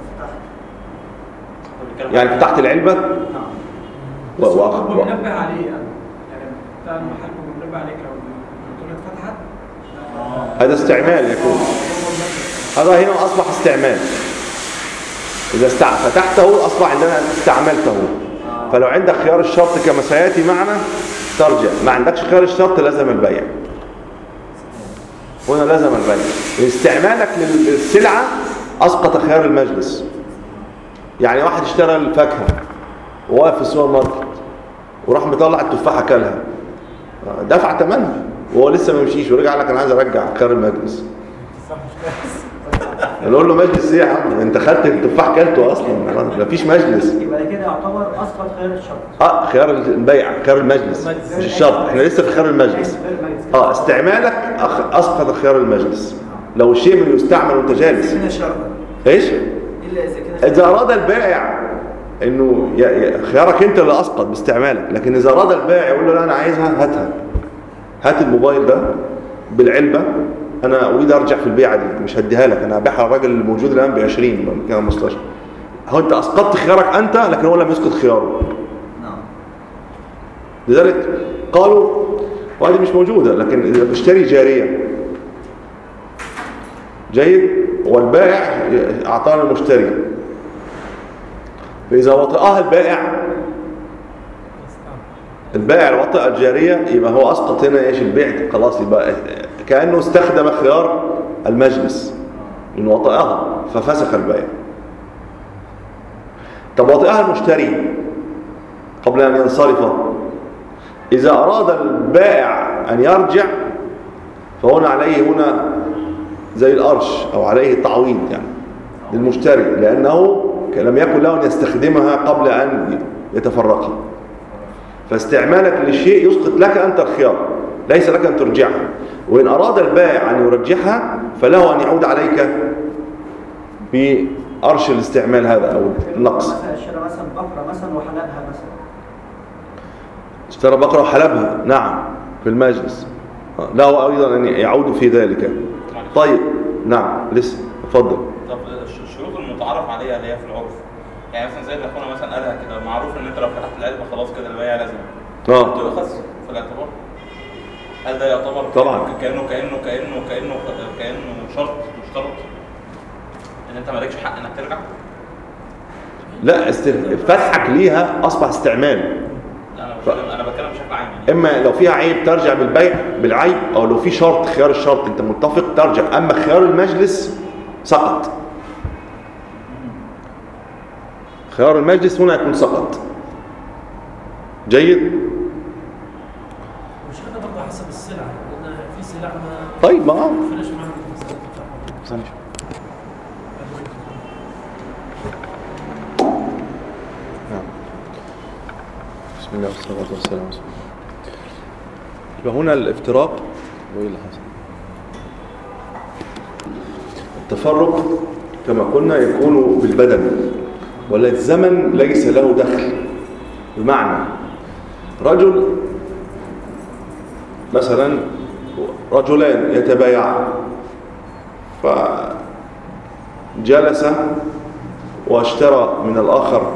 فتحت يعني فتحت العلبة نعم و... و... هو و... بينبه عليه يعني، يعني بتاع المحل بينبه عليك لو البطولة اتفتحت. هذا استعمال يكون، هذا هنا أصبح استعمال. إذا استع... فتحته أصبح عندنا استعملته. فلو عندك خيار الشرط كما سيأتي معنا ترجع، ما عندكش خيار الشرط لازم البيع، هنا لازم البيع. استعمالك للسلعة أسقط خيار المجلس. يعني واحد اشترى الفاكهة وواقف في السوبر ماركت وراح مطلع التفاحة كلها، دفع ثمنها وهو لسه ما مشيش ورجع لك انا عايز ارجع خيار المجلس. نقول له مجلس ايه يا عم؟ انت خدت التفاح كلته اصلا، ما فيش مجلس. يبقى كده يعتبر اسقط خيار الشرط. اه خيار البيع، خيار المجلس مش الشرط، احنا لسه في خيار المجلس. اه استعمالك اسقط خيار المجلس لو الشيء من يستعمل وانت جالس. هنا شرط ايش؟ الا اذا كده اذا اراد البائع انه خيارك انت اللي اسقط باستعمالك، لكن اذا اراد البائع يقول له لا انا عايزها هاتها، هات الموبايل ده بالعلبه، انا اريد ارجع في البيعه دي، مش هديها لك، انا هبيعها الراجل الموجود الان ب عشرين كان خمستاشر. هو انت اسقطت خيارك انت، لكن هو لم يسقط خياره. نعم. لذلك قالوا، وهذه مش موجوده، لكن اذا بشتري جاريه جيد والبائع اعطانا المشتري، فاذا وطئها البائع البائع وطئ الجاريه يبقى هو اسقط هنا ايش؟ البيع خلاص، يبقى كانه استخدم خيار المجلس من وطئها ففسخ البيع. طب وطئها المشتري قبل ان ينصرف، اذا اراد البائع ان يرجع فهنا عليه هنا زي الارش او عليه تعويض يعني للمشتري، لانه لم يكن له ان يستخدمها قبل ان يتفرقها. فاستعمالك للشيء يسقط لك انت الخيار، ليس لك ان ترجعها. وان اراد البائع ان يرجعها فله ان يعود عليك بارش الاستعمال هذا او النقص. مثلا اشترى مثلا بقره مثلا وحلبها مثلا، اشترى بقره وحلبها، نعم في المجلس، له ايضا ان يعود في ذلك. طيب نعم لسه اتفضل. طب الشروط المتعارف عليها اللي هي في العرف، يعني مثلا زي اللي اخونا مثلا قالها كده، معروف ان انت لو فتحت العلبه خلاص كده البيع لازم اه تؤخذ في الاعتبار. هل ده يعتبر طبعا كانه كانه كانه كانه كانه شرط مشترط ان انت مالكش حق انك ترجع؟ لا است... فتحك ليها اصبح استعمال. لا انا بتكلم انا بتكلم بشكل عام يعني. اما لو فيها عيب ترجع بالبيع بالعيب، او لو في شرط خيار الشرط انت متفق ترجع، اما خيار المجلس سقط. خيار المجلس هنا يكون سقط. جيد. مش كده برضه حسب السلعه، لان في سلع ما طيب ما هو فرقش معاها ثانية. نعم. بسم الله والصلاة والسلام على رسول الله. يبقى هنا الافتراق وايه اللي حصل؟ التفرق كما قلنا يكون بالبدن، ولا الزمن ليس له دخل. بمعنى رجل مثلا، رجلان يتبايعان، فجلس واشترى من الآخر،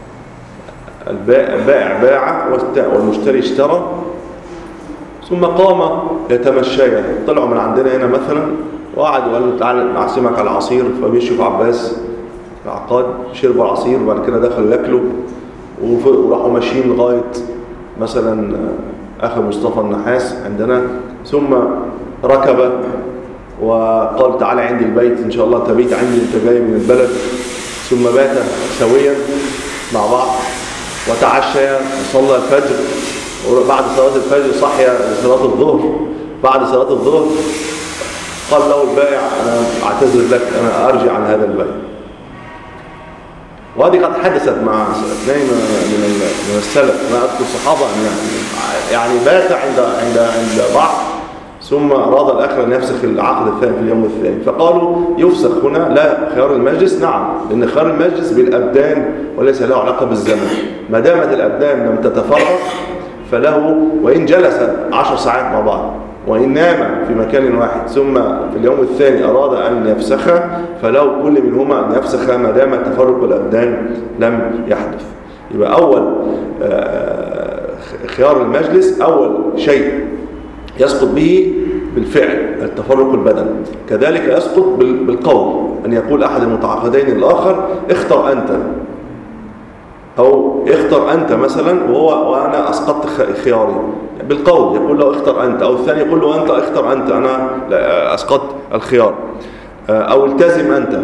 البائع باع والمشتري اشترى، ثم قام يتمشيا. طلعوا من عندنا هنا مثلا وقعد وقال له تعالى اعزمك على العصير، فبيشوف عباس العقاد شربوا العصير وبعد كده دخلوا ياكلوا وراحوا ماشيين لغايه مثلا اخي مصطفى النحاس عندنا، ثم ركب وقال تعالى عندي البيت ان شاء الله تبيت عندي انت جاي من البلد، ثم بات سويا مع بعض وتعشيا وصلى الفجر، وبعد صلاه الفجر صحي لصلاه الظهر. بعد صلاه الظهر قال له البائع انا اعتذر لك، انا ارجع عن هذا البيع. وهذه قد حدثت مع اثنين من من السلف، ما اذكر صحابه يعني يعني بات عند عند عند بعض، ثم اراد الاخر ان يفسخ العقد الثاني في اليوم الثاني، فقالوا يفسخ هنا لا خيار المجلس. نعم، لان خيار المجلس بالابدان وليس له علاقه بالزمن. ما دامت الابدان لم تتفرق فله، وان جلس عشر ساعات مع بعض، وإن نام في مكان واحد ثم في اليوم الثاني أراد أن يفسخها، فله كل منهما أن يفسخها ما دام تفرق الأبدان لم يحدث. يبقى أول خيار المجلس أول شيء يسقط به بالفعل التفرق البدن. كذلك يسقط بالقول، أن يقول أحد المتعاقدين للآخر اختر أنت، أو اختر أنت مثلا وهو وأنا أسقطت خياري بالقول، يقول له اختر أنت، أو الثاني يقول له أنت اختر أنت أنا أسقطت الخيار، أو التزم أنت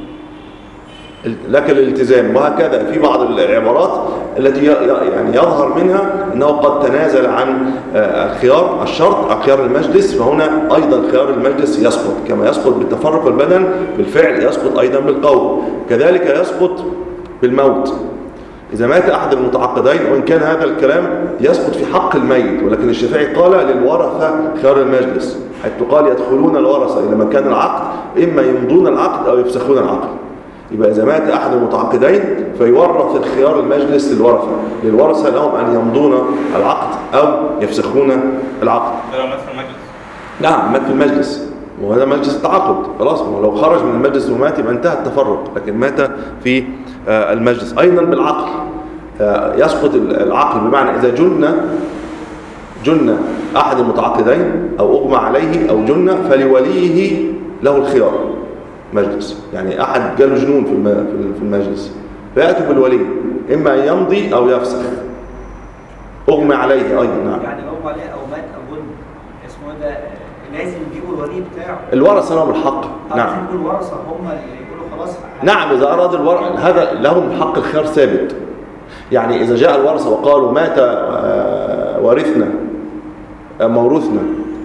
لك الالتزام، وهكذا في بعض العبارات التي يعني يظهر منها أنه قد تنازل عن الخيار الشرط عن خيار المجلس، فهنا أيضا خيار المجلس يسقط كما يسقط بالتفرق البدن بالفعل، يسقط أيضا بالقول. كذلك يسقط بالموت إذا مات أحد المتعاقدين، وإن كان هذا الكلام يسقط في حق الميت، ولكن الشافعي قال للورثة خيار المجلس، حيث قال يدخلون الورثة إلى مكان العقد إما يمضون العقد أو يفسخون العقد. يبقى إذا مات أحد المتعاقدين فيورث الخيار المجلس للورثة للورثة لهم أن يمضون العقد أو يفسخون العقد. لو مات في المجلس؟ نعم، مات في المجلس، وهذا مجلس التعاقد خلاص، لو خرج من المجلس ومات يبقى انتهى التفرق، لكن مات في المجلس. أيضا بالعقل يسقط العقل، بمعنى إذا جن جن أحد المتعاقدين أو أغمى عليه أو جن فلوليه له الخيار مجلس، يعني أحد جاله جنون في المجلس فيأتي بالولي إما أن يمضي أو يفسخ. أغمى عليه أيضا. نعم، يعني أغمى عليه أو مات أو جن اسمه ده لازم يجيبوا الولي بتاعه. الورثة لهم الحق. نعم، الورثة هم اللي يقولوا خلاص. نعم، إذا أراد الورثة هذا لهم حق الخيار ثابت. يعني إذا جاء الورثة وقالوا مات وارثنا موروثنا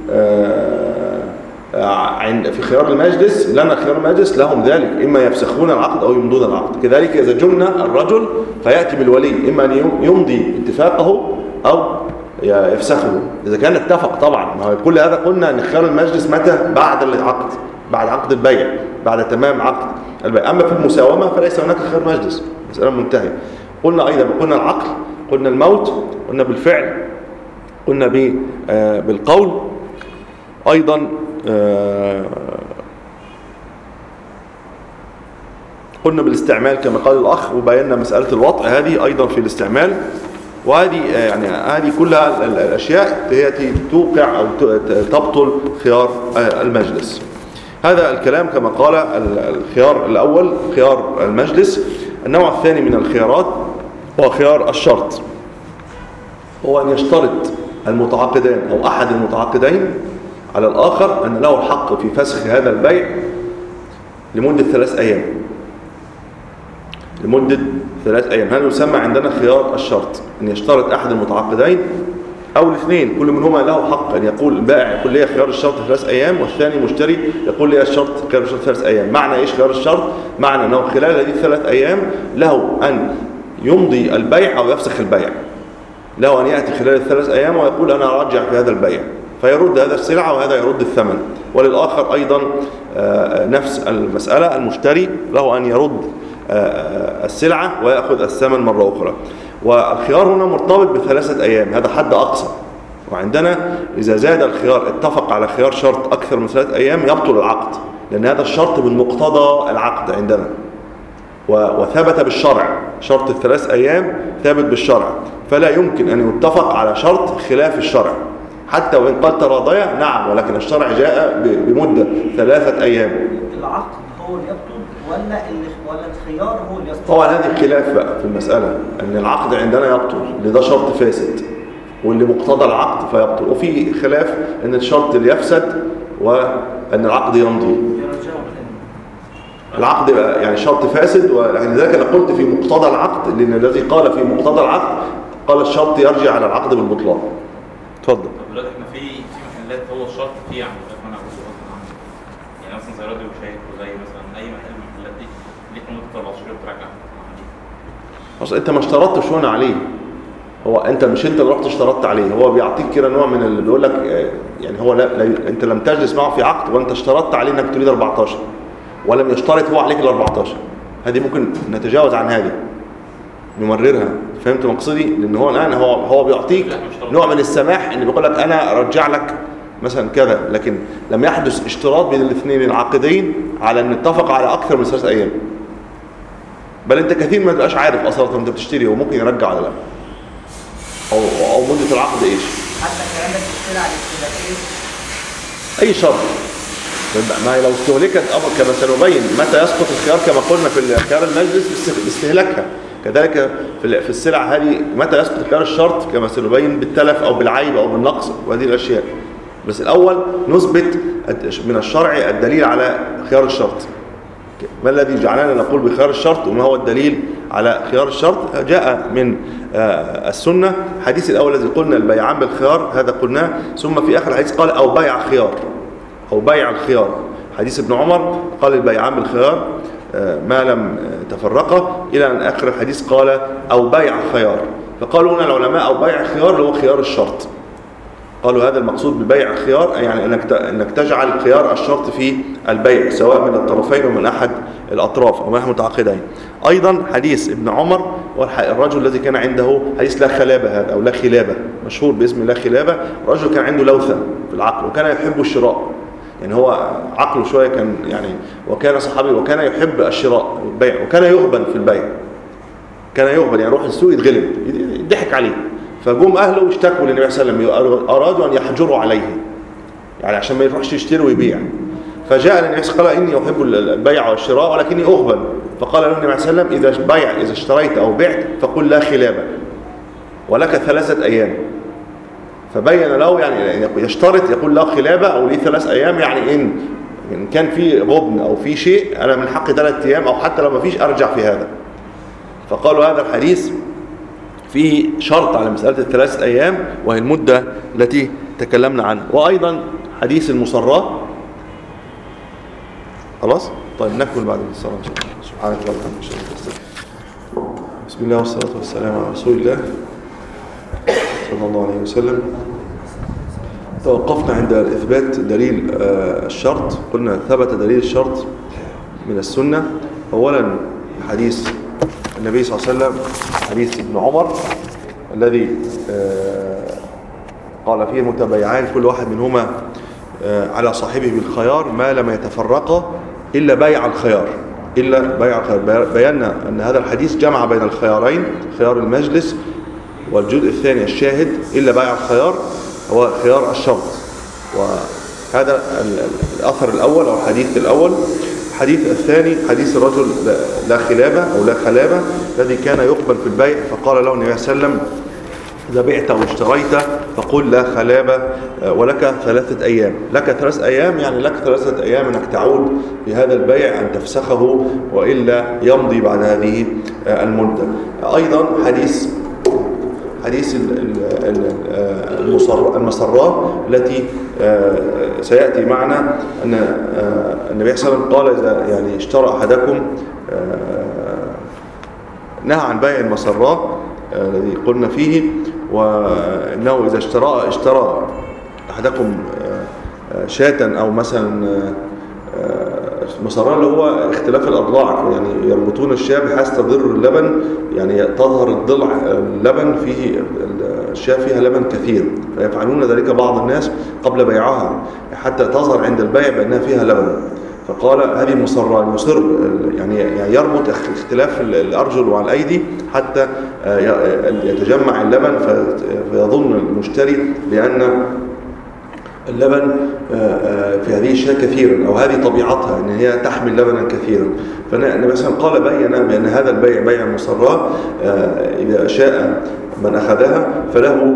عند في خيار المجلس، لنا خيار المجلس لهم ذلك، إما يفسخون العقد أو يمضون العقد. كذلك إذا جن الرجل فيأتي بالولي، إما أن يمضي اتفاقه أو يفسخه إذا كان اتفق. طبعا ما هو كل هذا قلنا أن خيار المجلس متى؟ بعد العقد، بعد عقد البيع، بعد تمام عقد البيع. أما في المساومة فليس هناك خيار مجلس، مسألة منتهية. قلنا أيضا قلنا العقل، قلنا الموت، قلنا بالفعل، قلنا بالقول، أيضا قلنا بالاستعمال كما قال الأخ، وبينا مسألة الوطء هذه أيضا في الاستعمال. وهذه يعني هذه كلها الأشياء التي توقع أو تبطل خيار المجلس. هذا الكلام كما قال الخيار الأول خيار المجلس. النوع الثاني من الخيارات هو خيار الشرط، هو أن يشترط المتعاقدان أو أحد المتعاقدين على الآخر أن له الحق في فسخ هذا البيع لمدة ثلاث أيام. لمدة ثلاث أيام. هذا يسمى عندنا خيار الشرط، أن يشترط أحد المتعاقدين أو الاثنين كل منهما له حق أن يقول البائع يقول لي خيار الشرط ثلاث أيام، والثاني مشتري يقول لي الشرط خيار الشرط ثلاث أيام. معنى إيش خيار الشرط؟ معنى أنه خلال هذه الثلاث أيام له أن يمضي البيع أو يفسخ البيع، له أن يأتي خلال الثلاث أيام ويقول أنا أرجع في هذا البيع، فيرد هذا السلعة وهذا يرد الثمن. وللآخر أيضا نفس المسألة، المشتري له أن يرد السلعة ويأخذ الثمن مرة أخرى. والخيار هنا مرتبط بثلاثة أيام، هذا حد أقصى. وعندنا إذا زاد الخيار اتفق على خيار شرط أكثر من ثلاثة أيام يبطل العقد، لأن هذا الشرط من مقتضى العقد عندنا وثبت بالشرع. شرط الثلاث أيام ثابت بالشرع، فلا يمكن أن يتفق على شرط خلاف الشرع حتى وإن قال تراضيا، نعم، ولكن الشرع جاء بمدة ثلاثة أيام. العقد هو اللي يبطل ولا ولا الخيار هو اللي يبطل؟ طبعا هذه خلاف بقى في المسألة، أن العقد عندنا يبطل لده شرط فاسد، واللي مقتضى العقد فيبطل. وفي خلاف أن الشرط اللي يفسد وأن العقد يمضي. العقد يعني شرط فاسد، ولذلك أنا قلت في مقتضى العقد، لأن الذي قال في مقتضى العقد قال الشرط يرجع على العقد بالبطلان. اتفضل. طب دلوقتي احنا في في محلات هو الشرط فيه يعني انا يعني مثلا زي راديو وشاي وزي مثلا اي محل من المحلات دي ليك مده أربعة عشر بترجع. اصل انت ما اشترطتش هنا عليه، هو انت مش انت اللي رحت اشترطت عليه، هو بيعطيك كده نوع من اللي بيقول لك يعني هو لا, لا انت لم تجلس معه في عقد وانت اشترطت عليه انك تريد أربعة عشر ولم يشترط هو عليك ال أربعة عشر. هذه ممكن نتجاوز عن هذه نمررها. فهمت مقصدي؟ لان هو الان هو هو بيعطيك نوع من السماح ان بيقول لك انا ارجع لك مثلا كذا، لكن لم يحدث اشتراط بين الاثنين العاقدين على ان نتفق على اكثر من ثلاث ايام. بل انت كثير ما تبقاش عارف اصلا انت بتشتري وممكن يرجع ولا لا، او او مده العقد ايش. حتى الكلام ده بيشتغل على الاستهلاكيه اي شرط ما لو استهلكت امر كما سنبين متى يسقط الخيار كما قلنا في خيار المجلس باستهلاكها، كذلك في السلع هذه متى يسقط خيار الشرط كما سنبين بالتلف او بالعيب او بالنقص وهذه الاشياء. بس الاول نثبت من الشرع الدليل على خيار الشرط. ما الذي جعلنا نقول بخيار الشرط وما هو الدليل على خيار الشرط؟ جاء من السنة حديث الأول الذي قلنا البيعان بالخيار، هذا قلناه. ثم في آخر الحديث قال أو بيع خيار أو بيع الخيار. حديث ابن عمر قال البيعان بالخيار ما لم تفرقا، إلى أن آخر الحديث قال أو بيع خيار. فقالوا هنا العلماء أو بيع خيار اللي هو خيار الشرط. قالوا هذا المقصود ببيع الخيار يعني أنك تجعل خيار الشرط في البيع سواء من الطرفين ومن أحد الأطراف أو من أحد المتعاقدين. أيضا حديث ابن عمر والرجل الذي كان عنده حديث لا خلابة هذا أو لا خلابة مشهور باسم لا خلابة. الرجل كان عنده لوثة في العقل وكان يحب الشراء، يعني هو عقله شوية كان يعني وكان صحابي وكان يحب الشراء والبيع وكان يغبن في البيع، كان يغبن يعني يروح السوق يتغلب يضحك عليه. فجم أهله اشتكوا للنبي صلى الله عليه وسلم أرادوا أن يحجروا عليه يعني عشان ما يروحش يشتري ويبيع. فجاء للنبي صلى الله عليه وسلم قال إني أحب البيع والشراء ولكني أغبن. فقال له النبي صلى الله عليه وسلم إذا بيع إذا اشتريت أو بعت فقل لا خلابة ولك ثلاثة أيام. فبين له يعني يشترط يقول لا خلابة أو لي ثلاث أيام، يعني إن إن كان في غبن أو في شيء أنا من حق ثلاث أيام أو حتى لو ما فيش أرجع في هذا. فقالوا هذا الحديث فيه شرط على مسألة الثلاث أيام وهي المدة التي تكلمنا عنها. وأيضا حديث المصرات. خلاص؟ طيب نكمل بعد الصلاة. سبحانك اللهم وبحمدك. بسم الله والصلاة والسلام على رسول الله صلى الله عليه وسلم. توقفنا عند إثبات دليل الشرط. قلنا ثبت دليل الشرط من السنة. أولا حديث النبي صلى الله عليه وسلم حديث ابن عمر الذي قال فيه المتبايعان كل واحد منهما على صاحبه بالخيار ما لم يتفرقا إلا بيع الخيار إلا بيع الخيار. بينا أن هذا الحديث جمع بين الخيارين خيار المجلس والجزء الثاني الشاهد إلا بيع الخيار هو خيار الشرط. وهذا الأثر الأول أو الحديث الأول. الحديث الثاني حديث الرجل لا خلابة أو لا خلابة الذي كان يقبل في البيع فقال له النبي صلى الله عليه وسلم إذا بعت أو اشتريت فقل لا خلابة ولك ثلاثة أيام. لك ثلاثة أيام يعني لك ثلاثة أيام أنك تعود في هذا البيع أن تفسخه، وإلا يمضي بعد هذه المدة. أيضا حديث حديث المصرات التي سيأتي معنا أن النبي صلى الله عليه وسلم قال إذا يعني اشترى أحدكم، نهى عن بيع المصرات الذي قلنا فيه، وأنه إذا اشترى اشترى أحدكم شاة أو مثلا مصرات اللي هو اختلاف الأضلاع، يعني يربطون الشاة بحيث تضر اللبن، يعني تظهر الضلع اللبن فيه الشاة فيها لبن كثير، فيفعلون ذلك بعض الناس قبل بيعها حتى تظهر عند البيع بأنها فيها لبن. فقال هذه مصرات يصر يعني يربط اختلاف الأرجل والأيدي حتى يتجمع اللبن، فيظن المشتري بأن اللبن في هذه الشاة كثيرا، أو هذه طبيعتها أن هي تحمل لبنا كثيرا. فالنبي مثلا قال بينا بأن هذا البيع بيع المصرات إذا شاء من أخذها فله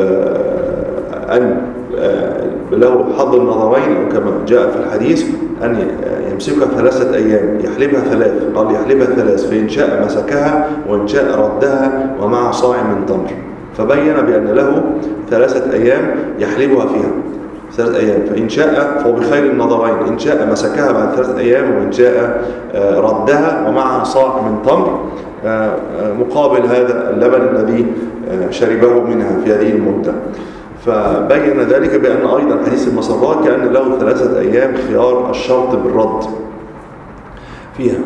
أن له حظ النظرين، أو كما جاء في الحديث أن يمسكها ثلاثة أيام، يحلبها ثلاث، قال يحلبها ثلاث، فإن شاء مسكها وإن شاء ردها ومع صاع من تمر. فبين بأن له ثلاثة أيام يحلبها فيها ثلاث أيام، فإن شاء فهو بخير النظرين، إن شاء مسكها بعد ثلاث أيام وإن شاء ردها ومع صاع من تمر مقابل هذا اللبن الذي شربه منها في هذه المدة. فبين ذلك بأن أيضا حديث المصرات كأن له ثلاثة أيام خيار الشرط بالرد فيها.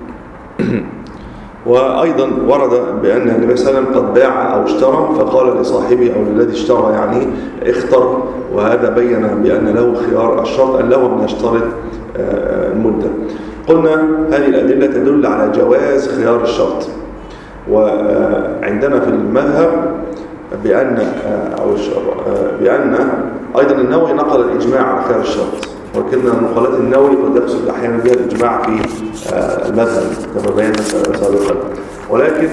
وأيضا ورد بأن النبي صلى الله عليه وسلم قد باع أو اشترى فقال لصاحبه أو للذي اشترى يعني اختر، وهذا بين بأن له خيار الشرط أن له أن يشترط المدة. قلنا هذه الأدلة تدل على جواز خيار الشرط. وعندنا في المذهب بأن أو بأن أيضا النووي نقل الإجماع على خيار الشرط، وكنا نقلات النووي قد يقصد أحيانا بها الإجماع في المذهب كما بينا سابقا، ولكن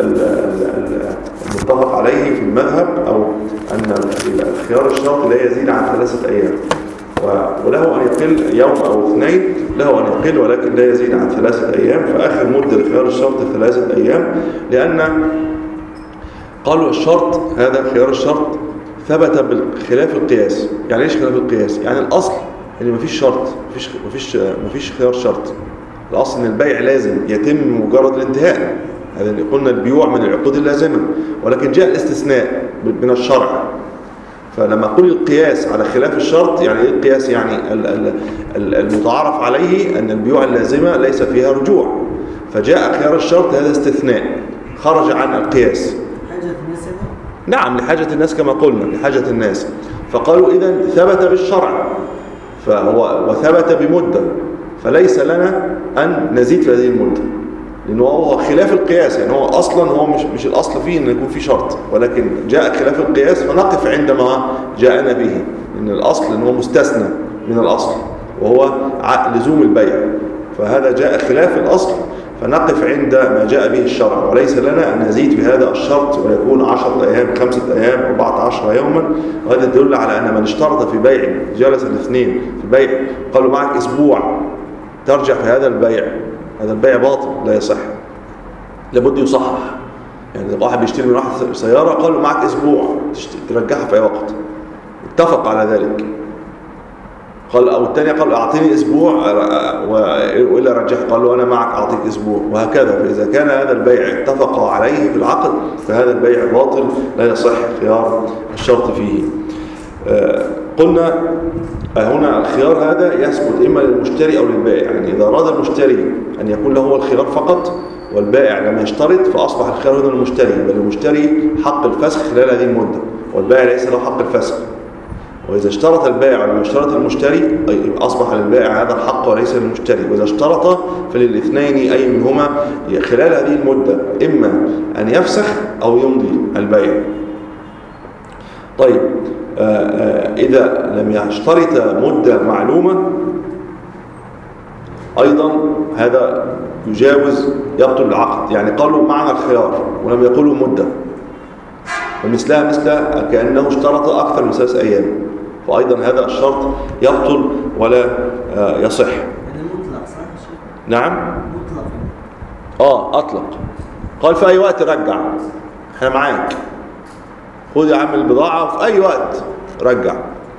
المتفق عليه في المذهب أو أن خيار الشرط لا يزيد عن ثلاثة أيام، وله أن يقل يوم أو اثنين، له أن يقل ولكن لا يزيد عن ثلاثة أيام. فآخر مدة لخيار الشرط ثلاثة أيام، لأن قالوا الشرط هذا خيار الشرط ثبت بخلاف القياس. يعني ايش خلاف القياس؟ يعني الأصل ان مفيش شرط، مفيش مفيش مفيش خيار شرط. الأصل ان البيع لازم يتم مجرد الانتهاء، هذا اللي قلنا البيوع من العقود اللازمة، ولكن جاء الاستثناء من الشرع. فلما قل القياس على خلاف الشرط، يعني ايه القياس؟ يعني المتعارف عليه ان البيوع اللازمة ليس فيها رجوع، فجاء خيار الشرط هذا استثناء خرج عن القياس. نعم لحاجة الناس كما قلنا، لحاجة الناس. فقالوا إذن ثبت بالشرع فهو وثبت بمدة، فليس لنا أن نزيد في هذه المدة، لأنه هو خلاف القياس. يعني هو أصلا هو مش, مش الأصل فيه أن يكون فيه شرط، ولكن جاء خلاف القياس فنقف عندما جاءنا به، لأن الأصل أنه مستثنى من الأصل وهو لزوم البيع، فهذا جاء خلاف الأصل فنقف عند ما جاء به الشرع، وليس لنا أن نزيد في هذا الشرط ويكون عشرة أيام خمسة أيام أربعة عشر يوما. وهذا يدل على أن من اشترط في بيع، جلس الاثنين في بيع قالوا معك أسبوع ترجع في هذا البيع، هذا البيع باطل لا يصح، لابد يصحح. يعني واحد بيشتري من واحد سيارة قالوا معك أسبوع ترجعها في أي وقت، اتفق على ذلك. قال أو الثانية قال أعطيني أسبوع وإلا رجح، قال له أنا معك أعطيك أسبوع، وهكذا. فإذا كان هذا البيع اتفق عليه في العقد فهذا البيع باطل لا يصح خيار الشرط فيه. قلنا هنا الخيار هذا يثبت إما للمشتري أو للبائع. يعني إذا أراد المشتري أن يكون له هو الخيار فقط والبائع لم يشترط فأصبح الخيار هنا للمشتري، بل المشتري حق الفسخ خلال هذه المدة والبائع ليس له حق الفسخ. وإذا اشترط البائع ولم يشترط المشتري أصبح للبائع هذا الحق وليس للمشتري. وإذا اشترط فللاثنين أي منهما خلال هذه المدة إما أن يفسخ أو يمضي البيع. طيب إذا لم يشترط مدة معلومة أيضا هذا يجاوز يبطل العقد. يعني قالوا معنى الخيار ولم يقولوا مدة، ومثلها مثل كأنه اشترط أكثر من ثلاث أيام، فأيضا هذا الشرط يبطل ولا يصح. يعني مطلق صح يا شيخ؟ نعم. مطلق. آه أطلق، قال في أي وقت رجع، احنا معاك، خذ يا عم البضاعة في أي وقت رجع.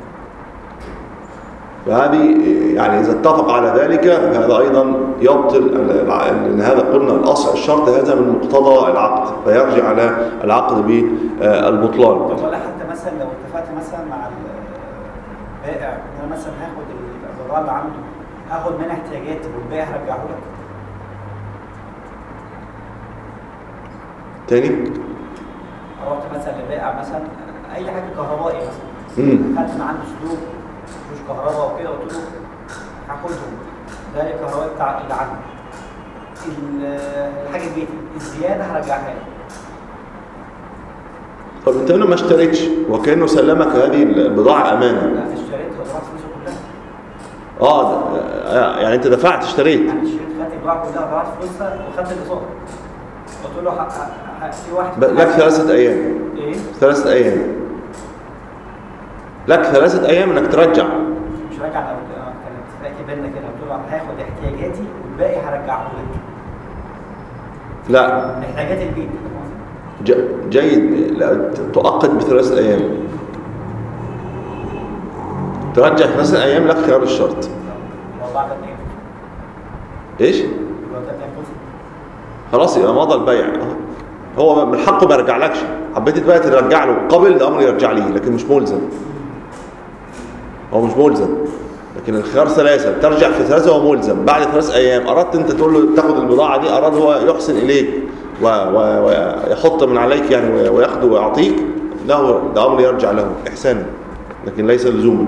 فهذه يعني إذا اتفق على ذلك هذا أيضا يبطل، لأن هذا قلنا الأصل الشرط هذا من مقتضى العقد، فيرجع على العقد بالبطلان. ولا حتى مثلا لو اتفقت مثلا مع البائع انا مثلا هاخد البضاعه اللي عنده، هاخد منها احتياجاتي والباقي هرجعه لك تاني. رحت مثلا لبائع مثلا اي حاجه كهربائي مثلا، امم خدت من عنده سلوك مش كهرباء وكده، قلت له هاخدهم ده الكهربائي بتاع اللي عنده، الحاجه البيتي الزياده هرجعها له. طب انت هنا ما اشتريتش وكانه سلمك هذه البضاعه امانه. لا اشتريتها ودفعت فلوسها كلها. اه يعني انت دفعت اشتريت. انا اشتريت خدت البضاعه كلها ودفعت فلوسها وخدت الايصال. قلت له ح... ح... في واحد لك ثلاثه ايام. ايه؟ ثلاثه ايام. لك ثلاثه ايام انك ترجع. مش راجع، انا كانت اتفاقي بينا كده، قلت له هاخد احتياجاتي والباقي هرجعه لك. لا احتياجات البيت. ج- جيد، لا تؤقت بثلاث ايام، ترجع ثلاث ايام، لك خيار الشرط. لو بعد ايه؟ ايش؟ لو ده كان خلاص يبقى مضى البيع، هو من حقه ما يرجعلكش، حبيت بقى ترجع له قبل ده امر يرجع ليه، لكن مش ملزم، هو مش ملزم. لكن الخيار ثلاثه، ترجع في ثلاثه وهو ملزم. بعد ثلاث ايام اردت انت تقول له تاخد البضاعه دي، اراد هو يحسن اليك ويحط من عليك يعني وياخده ويعطيك، له ده امر يرجع له احسانا، لكن ليس لزوما.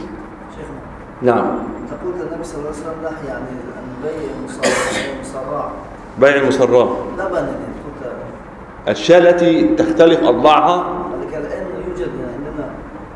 شيخنا نعم. تقول النبي صلى الله عليه وسلم نهى يعني البيع المصرع. بيع المصراه، لبن يعني كنت الشاة التي تختلف اضلاعها. لكن الان يوجد يعني اننا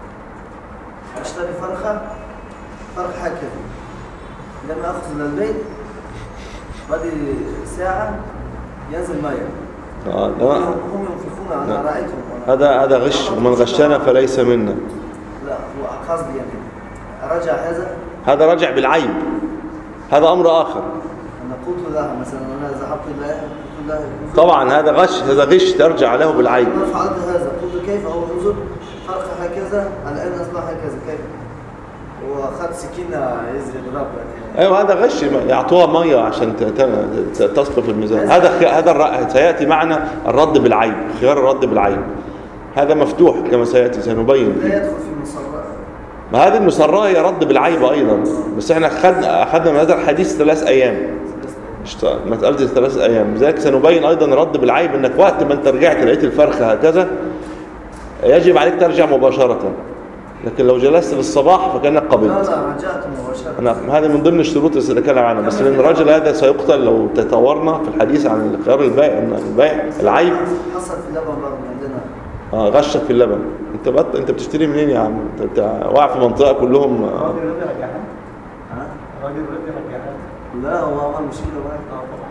اشتري فرخه فرخه هكذا، لما اخذ من البيت بعد ساعه ينزل ميه. آه لا. هم ينفخون، انا رايتهم. هذا هذا غش، ومن غشنا فليس منا. لا هو قصدي يعني رجع هذا، هذا رجع بالعيب، هذا امر اخر. انا قلت لها مثلا انا ذهبت لها قلت لها طبعا هذا غش، هذا غش ترجع له بالعيب. انا فعلت هذا، قلت كيف هو انظر فرخه هكذا الان اصبح هكذا، كيف واخذ سكينه يزري ضرب يعني. ايوه هذا غش، يعطوها ميه عشان تصرف الميزان. هذا هذا سياتي معنا الرد بالعيب، خيار الرد بالعيب هذا مفتوح كما سياتي سنبين. لا يدخل في المصرات. ما هذه المصراه هي رد بالعيب ايضا، بس احنا اخذنا اخذنا من هذا الحديث ثلاث ايام، مساله الثلاث ايام، لذلك سنبين ايضا رد بالعيب، انك وقت ما انت رجعت لقيت الفرخه هكذا يجب عليك ترجع مباشره، لكن لو جلست للصباح فكانك قبلت. لا لا رجعت مباشره. نعم هذا من ضمن الشروط اللي سنتكلم عنها، بس لان الرجل هذا سيقتل لو تطورنا في الحديث عن خيار البيع، ان البيع العيب. حصل في اللبن برضه عندنا. اه غشك في اللبن. انت بط... انت بتشتري منين يا عم؟ انت بتاع... واقع في منطقه كلهم. الراجل رضي رجعها. ها؟ الراجل رضي رجعها. لا هو عمل مشكله معاك. اه طبعا.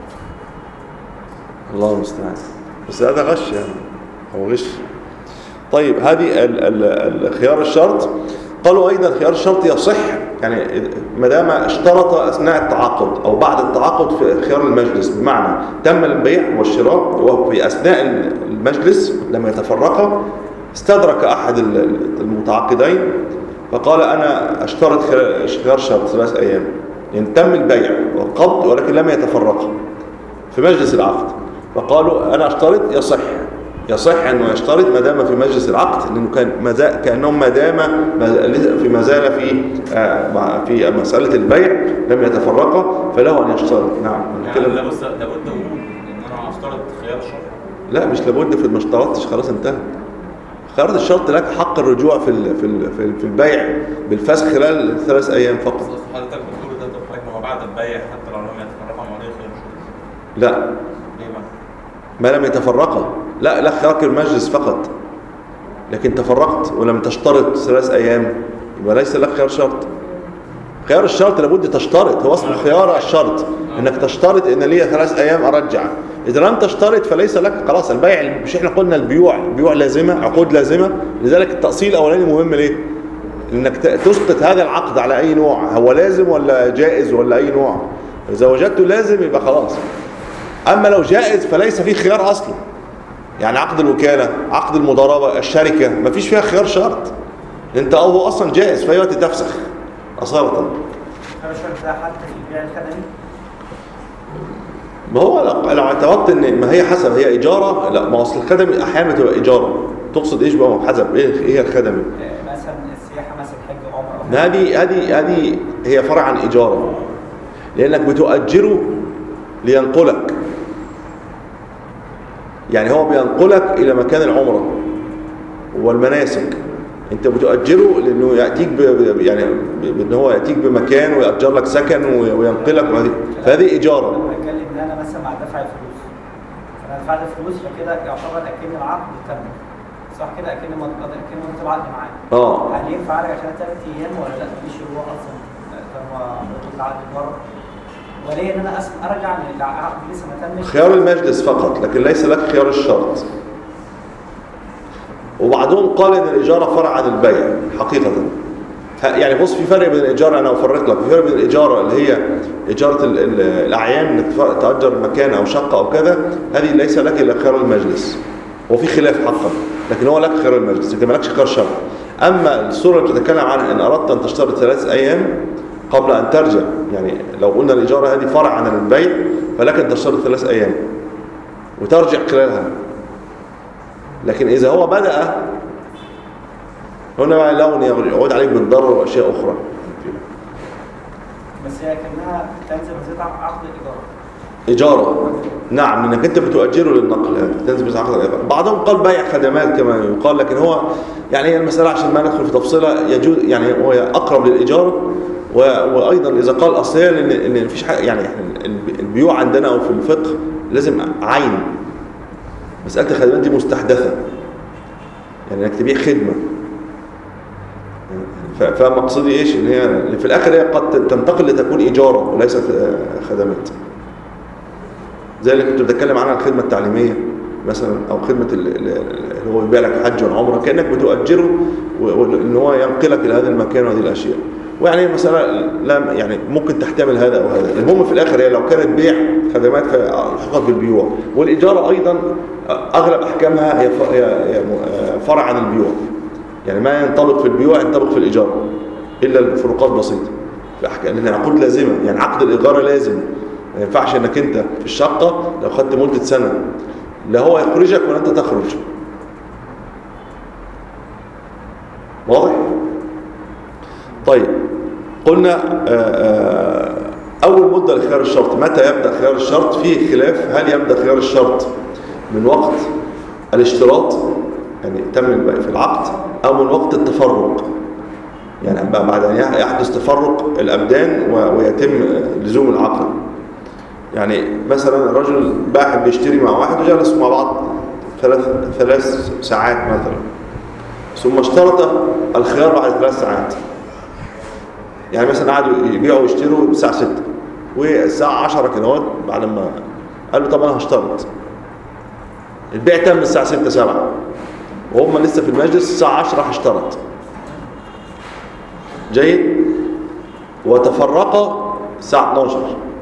الله المستعان. بس هذا غش يعني، هو غش. طيب هذه ال... ال... ال... خيار الشرط. قالوا ايضا خيار الشرط يصح يعني ما دام اشترط اثناء التعاقد او بعد التعاقد في خيار المجلس، بمعنى تم البيع والشراء وفي اثناء المجلس لما يتفرقا استدرك احد المتعاقدين فقال انا اشترط خيار شرط ثلاث ايام، يعني تم البيع والقبض ولكن لم يتفرقا في مجلس العقد، فقالوا انا اشترط. يصح يصح انه يشترط ما دام في مجلس العقد، لانه كان مزا... كانهم ما دام في ما زال في آه في مساله البيع لم يتفرقا فله ان يشترط. نعم يعني لابد لابد اقول ان انا اشترط خيار الشرط. لا مش لابد، في ما اشترطتش خلاص انتهى. خيار الشرط لك حق الرجوع في ال... في ال... في البيع بالفسخ خلال ثلاث ايام فقط. حضرتك بتقول ده طب ما هو بعد البيع حتى لو لم يتفرقا ما عليه خيار الشرط. لا ليه بقى؟ ما لم يتفرقا، لا لا خيارك المجلس فقط، لكن تفرقت ولم تشترط ثلاث ايام يبقى ليس لك خيار شرط. خيار الشرط لابد تشترط، هو اسمه خيار الشرط، انك تشترط ان لي ثلاث ايام ارجع. إذا لم تشترط فليس لك خلاص البيع. مش احنا قلنا البيوع بيوع لازمة، عقود لازمة، لذلك التأصيل الأولاني مهم ليه؟ إنك تسقط هذا العقد على أي نوع، هو لازم ولا جائز ولا أي نوع. إذا وجدته لازم يبقى خلاص. أما لو جائز فليس فيه خيار أصلا. يعني عقد الوكالة، عقد المضاربة، الشركة، مفيش فيها خيار شرط. أنت أو هو أصلا جائز في أي وقت تفسخ أصالة. خيار الشرط ده حتى في البيع الخدمي؟ ما هو لو اعتبرت ان ما هي حسب هي اجاره، لا ما اصل الخدمي احيانا بتبقى اجاره. تقصد ايش بقى حسب ايه ايه الخدمي؟ مثلا السياحه مثلا حج عمره. هذه هذه هذه هي فرع عن اجاره، لانك بتؤجره لينقلك. يعني هو بينقلك الى مكان العمره والمناسك، انت بتؤجره لانه ياتيك ب يعني بان هو ياتيك بمكان ويأجر لك سكن وينقلك، فهذه اجاره. انا بتكلم ان انا مثلا مع دفع الفلوس، فانا دفعت الفلوس فكده يعتبر اكن العقد تم، صح كده؟ اكن اكن مضى العقد معايا. اه هل ينفع ارجع عشان ثلاث ايام ولا لا؟ مفيش شروط اصلا طالما مضى العقد مره، وليه ان انا ارجع للعقد لسه ما تمش؟ خيار المجلس فقط، لكن ليس لك خيار الشرط. وبعضهم قال ان الاجاره فرع عن البيع حقيقه. يعني بص، في فرق بين الاجاره، انا افرق لك، في فرق بين الاجاره اللي هي اجاره ال ال الاعيان، انك تاجر مكان او شقه او كذا، هذه ليس لك الا خيار المجلس، وفي خلاف حقا، لكن هو لك خيار المجلس، لكن مالكش خيار شرط. اما الصوره اللي بتتكلم عنها ان اردت ان تشترط ثلاث ايام قبل ان ترجع، يعني لو قلنا الاجاره هذه فرع عن البيع فلك ان تشترط ثلاث ايام وترجع خلالها. لكن إذا هو بدأ هنا بقى لون يعود عليك بالضرر وأشياء أخرى. بس هي كأنها تنزل بزيادة عقد الإيجار. إجارة، نعم، لأنك أنت بتؤجره للنقل، تنزل بزيادة عقد الإيجار. بعضهم قال بيع خدمات كما يقال، لكن هو يعني هي المسألة عشان ما ندخل في تفصيلها يجوز، يعني هو أقرب للإجارة. وأيضا إذا قال أصليا إن إن مفيش حاجة، يعني البيوع عندنا أو في الفقه لازم عين. مسألة الخدمات دي مستحدثة، يعني انك تبيع خدمة. فمقصدي ايش؟ ان هي في الاخر هي قد تنتقل لتكون اجارة وليست خدمات. زي اللي كنت بتكلم عنها الخدمة التعليمية مثلا، او خدمة اللي هو يبيع لك حج وعمرة، كأنك بتؤجره وان هو ينقلك الى هذا المكان وهذه الاشياء. ويعني المسألة لا يعني ممكن تحتمل هذا او هذا. المهم في الاخر هي لو كانت بيع خدمات فالحقت بالبيوع، والاجارة ايضا اغلب احكامها هي فرع عن البيوع، يعني ما ينطبق في البيوع ينطبق في الاجاره الا الفروقات بسيطه في احكام، لان عقود لازمه، يعني عقد الايجار لازم. ما ينفعش انك انت في الشقه لو خدت مده سنه لا هو يخرجك ولا انت تخرج. واضح؟ طيب قلنا اول مده لخيار الشرط، متى يبدا خيار الشرط؟ فيه خلاف، هل يبدا خيار الشرط من وقت الاشتراط يعني تم في العقد، او من وقت التفرق، يعني بعد ان يحدث تفرق الابدان ويتم لزوم العقد. يعني مثلا الرجل باحث بيشتري مع واحد وجلسوا مع بعض ثلاث ثلاث ساعات مثلا، ثم اشترط الخيار بعد ثلاث ساعات. يعني مثلا قعدوا يبيعوا ويشتروا الساعه ستة والساعه عشرة كده بعد ما قال له طب انا هشترط. البيع تم الساعه ستة سبعة وهم لسه في المجلس الساعه عشرة هشترط. جيد. وتفرقا الساعه اثناشر.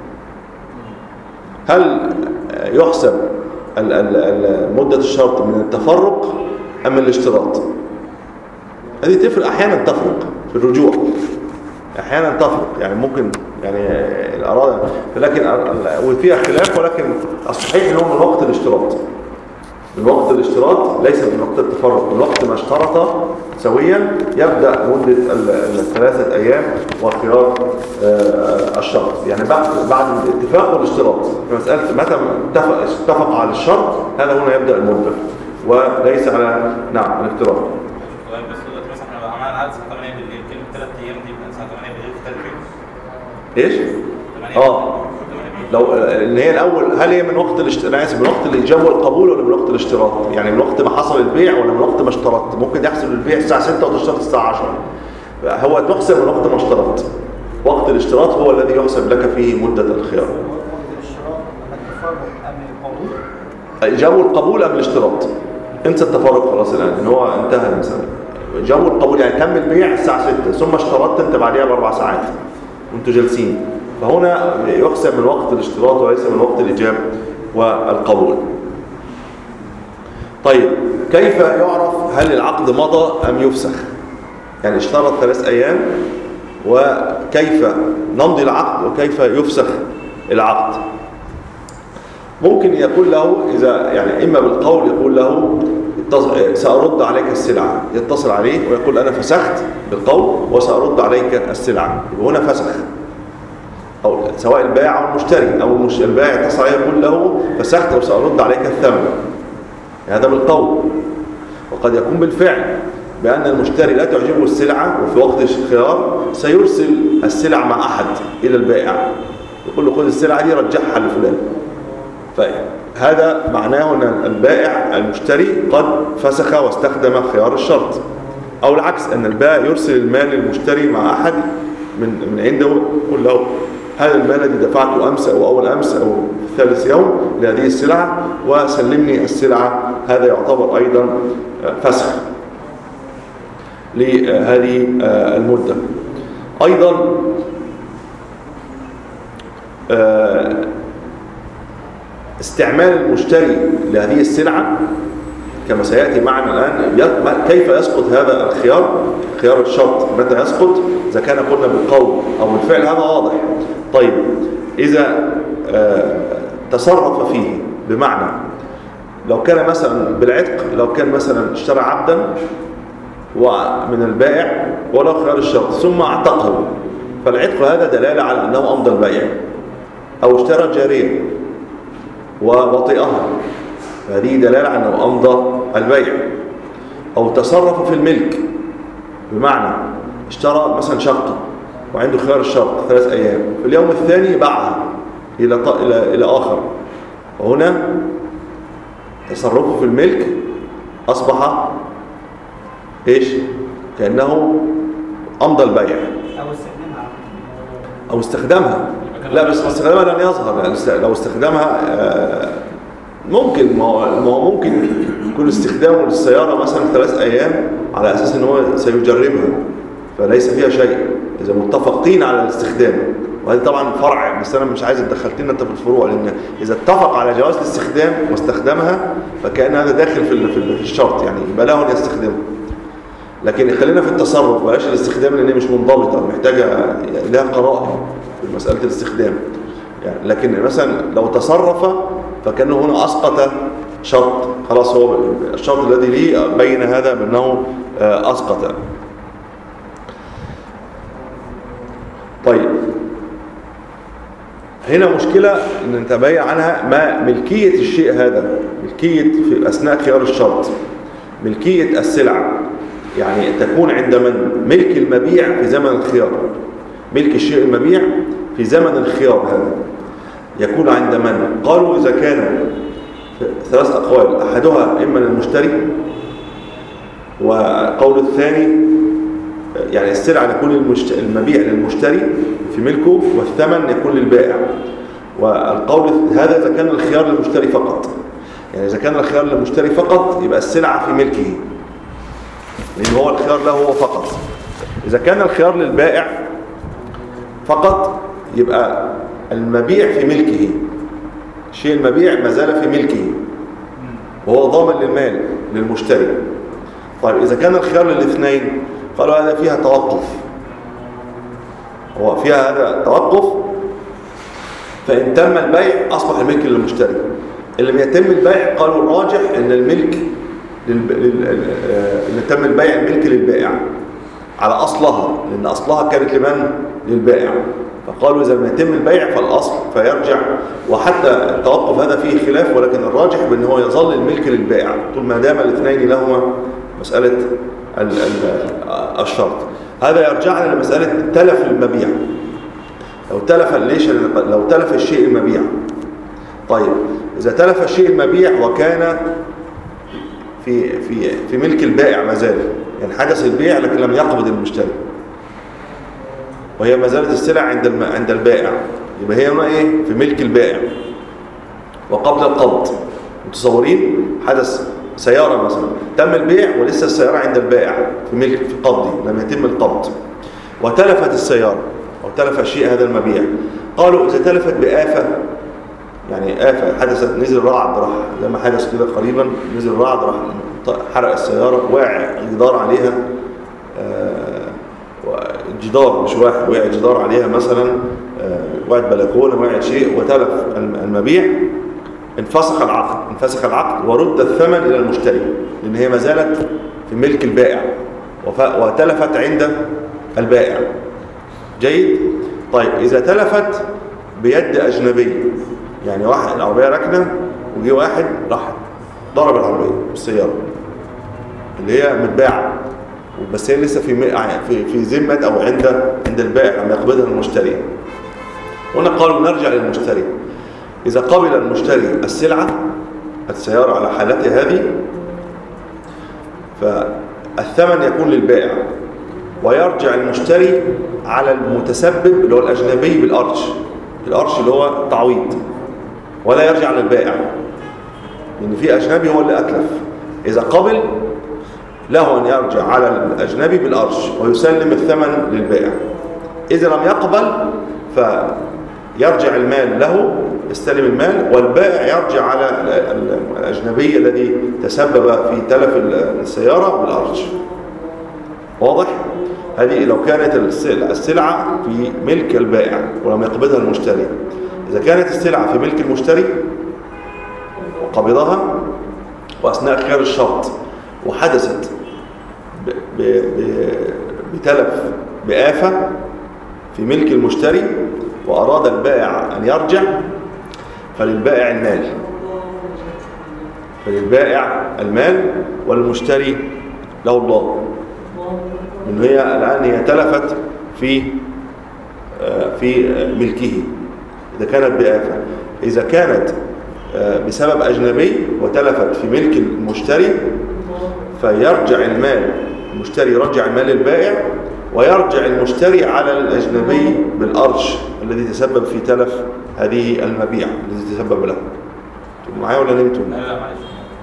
هل يحسب مدة الشرط من التفرق ام من الاشتراط؟ هذه تفرق، احيانا تفرق في الرجوع، احيانا تفرق، يعني ممكن يعني الاراده، لكن وفيها خلاف، ولكن الصحيح ان هو من وقت الاشتراط. من وقت الاشتراط ليس من وقت التفرق، من وقت ما اشترط سويا يبدا مده الثلاثه ايام وخيار الشرط، يعني بعد بعد الاتفاق والاشتراط. في مساله متى اتفق اتفق على الشرط، هذا هنا يبدا المده وليس على نعم الافتراض. بس دلوقتي مثلا احنا عملنا عقد الساعه ثمانية بالليل، كلمه ثلاث ايام دي من الساعه ثمانية بالليل في ثلاث ايش؟ اه لو ان هي الاول، هل هي من وقت الاشتراط، من وقت الاجابه والقبول ولا من وقت الاشتراط؟ يعني من وقت ما حصل البيع ولا من وقت ما اشترطت؟ ممكن يحصل البيع الساعه ستة وتشترط الساعه عشرة، هو تحسب من وقت ما اشترطت. وقت الاشتراط هو الذي يحسب لك فيه مده الخيار. وقت الاشتراط لما التفرق القبول؟ جابوا القبول قبل الاشتراط. انسى التفرق خلاص الان ان هو انتهى المسألة. جابوا القبول يعني تم البيع الساعة ستة ثم اشترطت انت بعدها باربع ساعات وانتوا جالسين، فهنا يحسب من وقت الاشتراط وليس من وقت الإجابة والقبول. طيب كيف يعرف هل العقد مضى أم يفسخ؟ يعني اشترط ثلاث أيام، وكيف نمضي العقد وكيف يفسخ العقد؟ ممكن يقول له إذا يعني إما بالقول يقول له سأرد عليك السلعة، يتصل عليه ويقول أنا فسخت بالقول وسأرد عليك السلعة، هنا فسخ. أو سواء البائع أو المشتري، أو المش... البائع يتصل عليه يقول له فسخت وسأرد عليك الثمن، هذا بالقول. وقد يكون بالفعل بأن المشتري لا تعجبه السلعة وفي وقت الخيار سيرسل السلع مع أحد إلى البائع يقول له خذ السلعة دي رجعها لفلان. فهذا معناه أن البائع المشتري قد فسخ واستخدم خيار الشرط. أو العكس، أن البائع يرسل المال للمشتري مع أحد من من عنده يقول له هذا المال الذي دفعته أمس أو أول أمس أو ثالث يوم لهذه السلعة وسلمني السلعة، هذا يعتبر أيضا فسخ لهذه المدة. أيضا استعمال المشتري لهذه السلعة كما سيأتي معنا الآن، كيف يسقط هذا الخيار، خيار الشرط متى يسقط؟ إذا كان قلنا بالقول أو بالفعل هذا واضح. طيب إذا تصرف فيه، بمعنى لو كان مثلا بالعتق، لو كان مثلا اشترى عبدا ومن البائع ولا خيار الشرط ثم اعتقه، فالعتق هذا دلالة على أنه أمضى البيع. أو اشترى جارية ووطئها، فهذه دلالة على أنه أمضى البيع. أو تصرف في الملك، بمعنى اشترى مثلا شقة وعنده خيار الشرط ثلاث أيام، في اليوم الثاني باعها إلى إلى إلى آخر، وهنا تصرفه في الملك أصبح إيش؟ كأنه أمضى البيع. أو استخدامها أو استخدامها لا بس استخدامها لن يظهر. لو استخدامها ممكن، ما هو ممكن يكون استخدامه للسيارة مثلا ثلاث أيام على أساس أنه سيجربها فليس فيها شيء، إذا متفقين على الاستخدام. وهذا طبعا فرع، بس أنا مش عايز تدخلتنا أنت في الفروع، لأن إذا اتفق على جواز الاستخدام واستخدمها فكأن هذا داخل في في الشرط، يعني يبقى له أن يستخدمه. لكن خلينا في التصرف بلاش الاستخدام لأنها مش منضبطة، محتاجة لها قرائن في مسألة الاستخدام يعني. لكن مثلا لو تصرف فكأنه هنا أسقط شرط، خلاص هو الشرط الذي ليه بين هذا بأنه أسقط. طيب هنا مشكلة ان نتبين عنها ما ملكية الشيء هذا، ملكية في أثناء خيار الشرط، ملكية السلعة يعني تكون عند من؟ ملك المبيع في زمن الخيار، ملك الشيء المبيع في زمن الخيار هذا يكون عند من؟ قالوا إذا كان ثلاث أقوال، أحدها إما للمشتري، وقول الثاني يعني السلعة يكون المبيع للمشتري في ملكه والثمن يكون للبائع. والقول هذا إذا كان الخيار للمشتري فقط، يعني إذا كان الخيار للمشتري فقط يبقى السلعة في ملكه لأن هو الخيار له هو فقط. إذا كان الخيار للبائع فقط يبقى المبيع في ملكه، الشيء المبيع ما زال في ملكه وهو ضامن للمال للمشتري. طيب إذا كان الخيار للاثنين قالوا هذا فيها توقف، هو فيها هذا توقف، فإن تم البيع أصبح الملك للمشتري. اللي لم يتم البيع قالوا الراجح أن الملك للب... اللي تم البيع الملك للبائع على أصلها، لأن أصلها كانت لمن؟ للبائع. فقالوا إذا لم يتم البيع فالأصل فيرجع، وحتى التوقف هذا فيه خلاف، ولكن الراجح بأنه هو يظل الملك للبائع طول ما دام الاثنين لهما مسألة الشرط. هذا يرجعنا لمسألة تلف المبيع. لو تلف ليش؟ لو تلف الشيء المبيع. طيب إذا تلف الشيء المبيع وكان في في في ملك البائع ما زال، يعني حدث البيع لكن لم يقبض المشتري وهي ما زالت السلع عند عند البائع، يبقى هي هنا ايه؟ في ملك البائع. وقبل القبض. متصورين؟ حدث سيارة مثلا تم البيع ولسه السيارة عند البائع في ملك في قبضه، لم يتم القبض، وتلفت السيارة أو تلف شيء هذا المبيع. قالوا إذا تلفت بآفة، يعني آفة حدثت، نزل رعد راح زي ما حدث كده قريبا، نزل رعد راح حرق السيارة، وقع الجدار عليها، آه جدار مش واحد، وقع جدار عليها مثلا، آه وقعت بلكونة، وقعت شيء وتلف المبيع، انفسخ العقد انفسخ العقد ورد الثمن إلى المشتري، لأن هي ما زالت في ملك البائع وتلفت عند البائع. جيد؟ طيب إذا تلفت بيد أجنبي، يعني واحد العربية راكنة وجي واحد راح ضرب العربية بالسيارة اللي هي متباعة، بس هي لسه في في في ذمة أو عند عند البائع لما يقبضها المشتري. هنا قالوا نرجع للمشتري. إذا قبل المشتري السلعة السيارة على حالتها هذه، فالثمن يكون للبائع، ويرجع المشتري على المتسبب اللي هو الأجنبي بالأرش، الأرش اللي هو تعويض، ولا يرجع للبائع، لأن في أجنبي هو اللي أتلف. إذا قبل له أن يرجع على الأجنبي بالأرش ويسلم الثمن للبائع. إذا لم يقبل فيرجع المال له، يستلم المال، والبائع يرجع على الأجنبي الذي تسبب في تلف السيارة بالأرش. واضح؟ هذه لو كانت السلعة في ملك البائع ولم يقبضها المشتري. إذا كانت السلعة في ملك المشتري وقبضها وأثناء خيار الشرط وحدثت بتلف بآفة في ملك المشتري وأراد البائع أن يرجع، فللبائع المال فللبائع المال والمشتري له الله، من هي الآن هي تلفت في في ملكه إذا كانت بآفة. إذا كانت بسبب أجنبي وتلفت في ملك المشتري فيرجع المال، المشتري يرجع المال للبائع، ويرجع المشتري على الأجنبي بالأرش الذي تسبب في تلف هذه المبيع الذي تسبب له. معايا ولا نمتوا؟ لا لا معلش.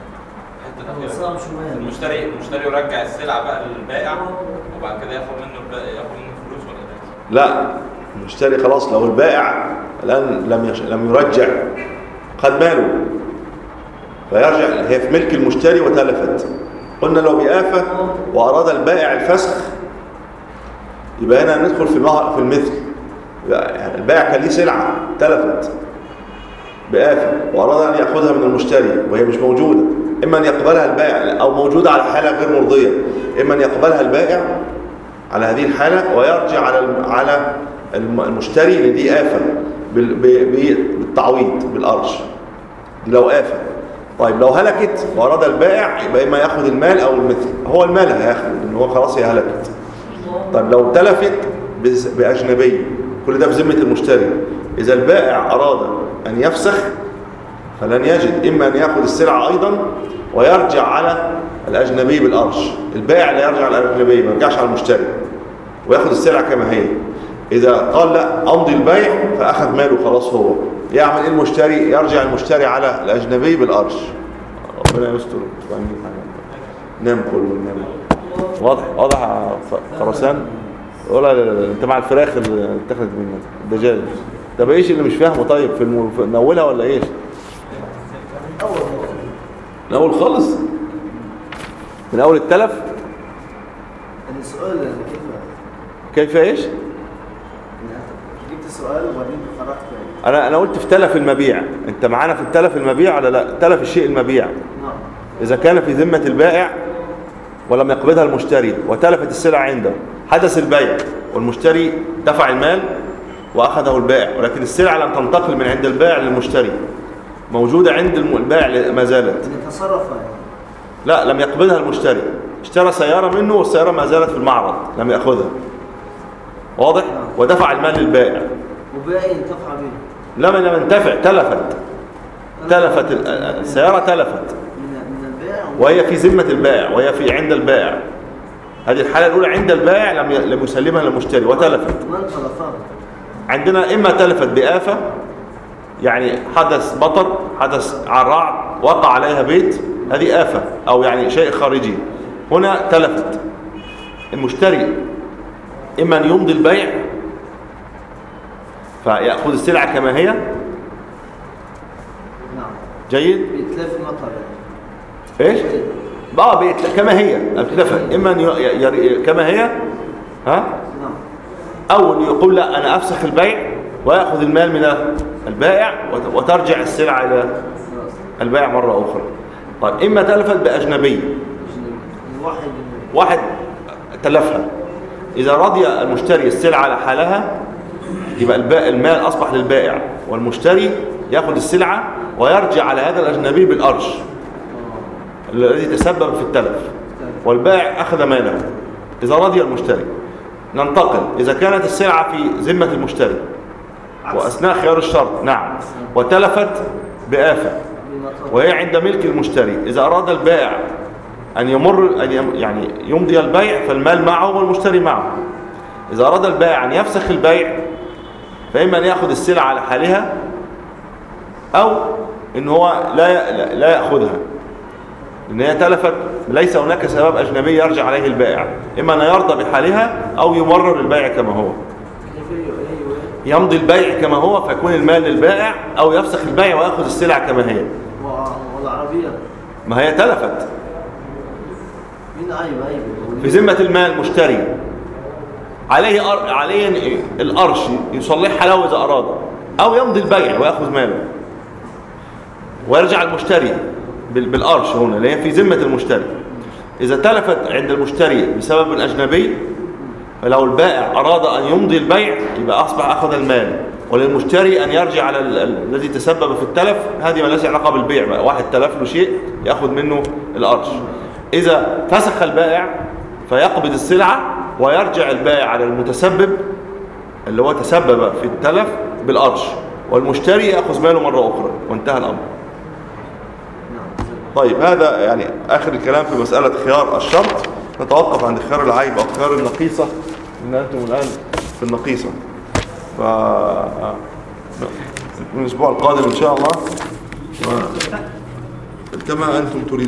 المشتري المشتري يرجع السلعة بقى للبائع وبعد كده ياخد منه ياخد منه فلوس ولا لا؟ لا، المشتري خلاص لو البائع الآن لم يش... لم يرجع خد ماله فيرجع، هي في ملك المشتري وتلفت. قلنا لو بآفة وأراد البائع الفسخ يبقى هنا ندخل في في المثل. يعني البائع كان ليه سلعة تلفت بآفة وأراد أن يأخذها من المشتري وهي مش موجودة، إما أن يقبلها البائع أو موجودة على حالة غير مرضية، إما أن يقبلها البائع على هذه الحالة ويرجع على على المشتري اللي دي آفة بالتعويض بالأرش، دي لو آفة. طيب لو هلكت وأراد البائع يبقى إما يأخذ المال أو المثل، هو المال هياخذ لأن هو خلاص هي هلكت. طيب لو تلفت بأجنبي، كل ده في ذمة المشتري، إذا البائع أراد أن يفسخ فلن يجد، إما أن يأخذ السلعة أيضا ويرجع على الأجنبي بالأرش. البائع لا يرجع على الأجنبي، ما يرجعش على المشتري ويأخذ السلعة كما هي. إذا قال لا أمضي البيع فأخذ ماله خلاص، هو يعمل إيه المشتري؟ يرجع المشتري على الأجنبي بالأرش. ربنا يستر. نام كله نام. واضح واضح خرسان. ولا لا لا انت مع الفراخ اللي اتخذت منك الدجاج. طب ايش اللي مش فاهمه؟ طيب في من اولها ولا ايش؟ من اول خالص، من اول التلف. السؤال كيف كيف ايش؟ جبت السؤال وبعدين خرجت. انا انا قلت في تلف المبيع. انت معانا في التلف المبيع ولا لا؟ تلف الشيء المبيع نعم. اذا كان في ذمه البائع ولم يقبضها المشتري وتلفت السلعة عنده، حدث البيع والمشتري دفع المال وأخذه البائع، ولكن السلعة لم تنتقل من عند البائع للمشتري، موجودة عند البائع ما زالت. تصرف لا، لم يقبضها المشتري، اشترى سيارة منه والسيارة ما زالت في المعرض لم يأخذها. واضح؟ ودفع المال للبائع. وبائع ينتفع به. لم لم ينتفع، تلفت تلفت السيارة تلفت وهي في ذمة البائع وهي في عند البائع. هذه الحالة الأولى عند البائع لم لم يسلمها للمشتري وتلفت. من تلفها؟ عندنا إما تلفت بآفة، يعني حدث مطر، حدث رعد، وقع عليها بيت، هذه آفة أو يعني شيء خارجي. هنا تلفت، المشتري إما أن يمضي البيع فيأخذ السلعة كما هي. نعم. جيد. بيتلف المطر ايش؟ اه بيتلف كما هي اتلفت، اما ان ي... كما هي ها نعم، او ان يقول لا انا افسخ البيع ويأخذ المال من البائع وترجع السلعة الى البائع مرة اخرى. طيب اما تلفت باجنبي، واحد واحد تلفها، اذا رضي المشتري السلعة على حالها يبقى المال اصبح للبائع، والمشتري ياخذ السلعة ويرجع على هذا الاجنبي بالارش الذي تسبب في التلف، والبائع اخذ ماله اذا رضي المشتري. ننتقل اذا كانت السلعة في ذمة المشتري واثناء خيار الشرط نعم وتلفت بآفة وهي عند ملك المشتري، اذا اراد البائع ان يمر أن يعني يمضي البيع فالمال معه والمشتري معه. اذا اراد البائع ان يفسخ البيع فاما ان ياخذ السلعة على حالها او ان هو لا لا ياخذها لان هي تلفت، ليس هناك سبب اجنبي يرجع عليه البائع، اما ان يرضى بحالها او يمرر البيع كما هو. يمضي البيع كما هو فيكون المال للبائع، او يفسخ البيع وياخذ السلعة كما هي. والعربية ما هي تلفت مين؟ ايوه ايوه في ذمة المال مشتري، عليه عليه الارش يصلحها له اذا اراد، او يمضي البيع وياخذ ماله ويرجع المشتري بالارش هنا اللي هي في ذمة المشتري. اذا تلفت عند المشتري بسبب اجنبي فلو البائع اراد ان يمضي البيع يبقى اصبح اخذ المال، وللمشتري ان يرجع على الذي تسبب في التلف. هذه ما لهاش علاقه بالبيع بقى، واحد تلف له شيء ياخذ منه الارش. اذا فسخ البائع فيقبض السلعه ويرجع البائع على المتسبب اللي هو تسبب في التلف بالارش، والمشتري ياخذ ماله مره اخرى وانتهى الامر. طيب هذا يعني آخر الكلام في مسألة خيار الشرط. نتوقف عند خيار العيب أو خيار النقيصة، إن أنتم الآن في النقيصة. ف من الأسبوع القادم إن شاء الله كما أنتم تريدون.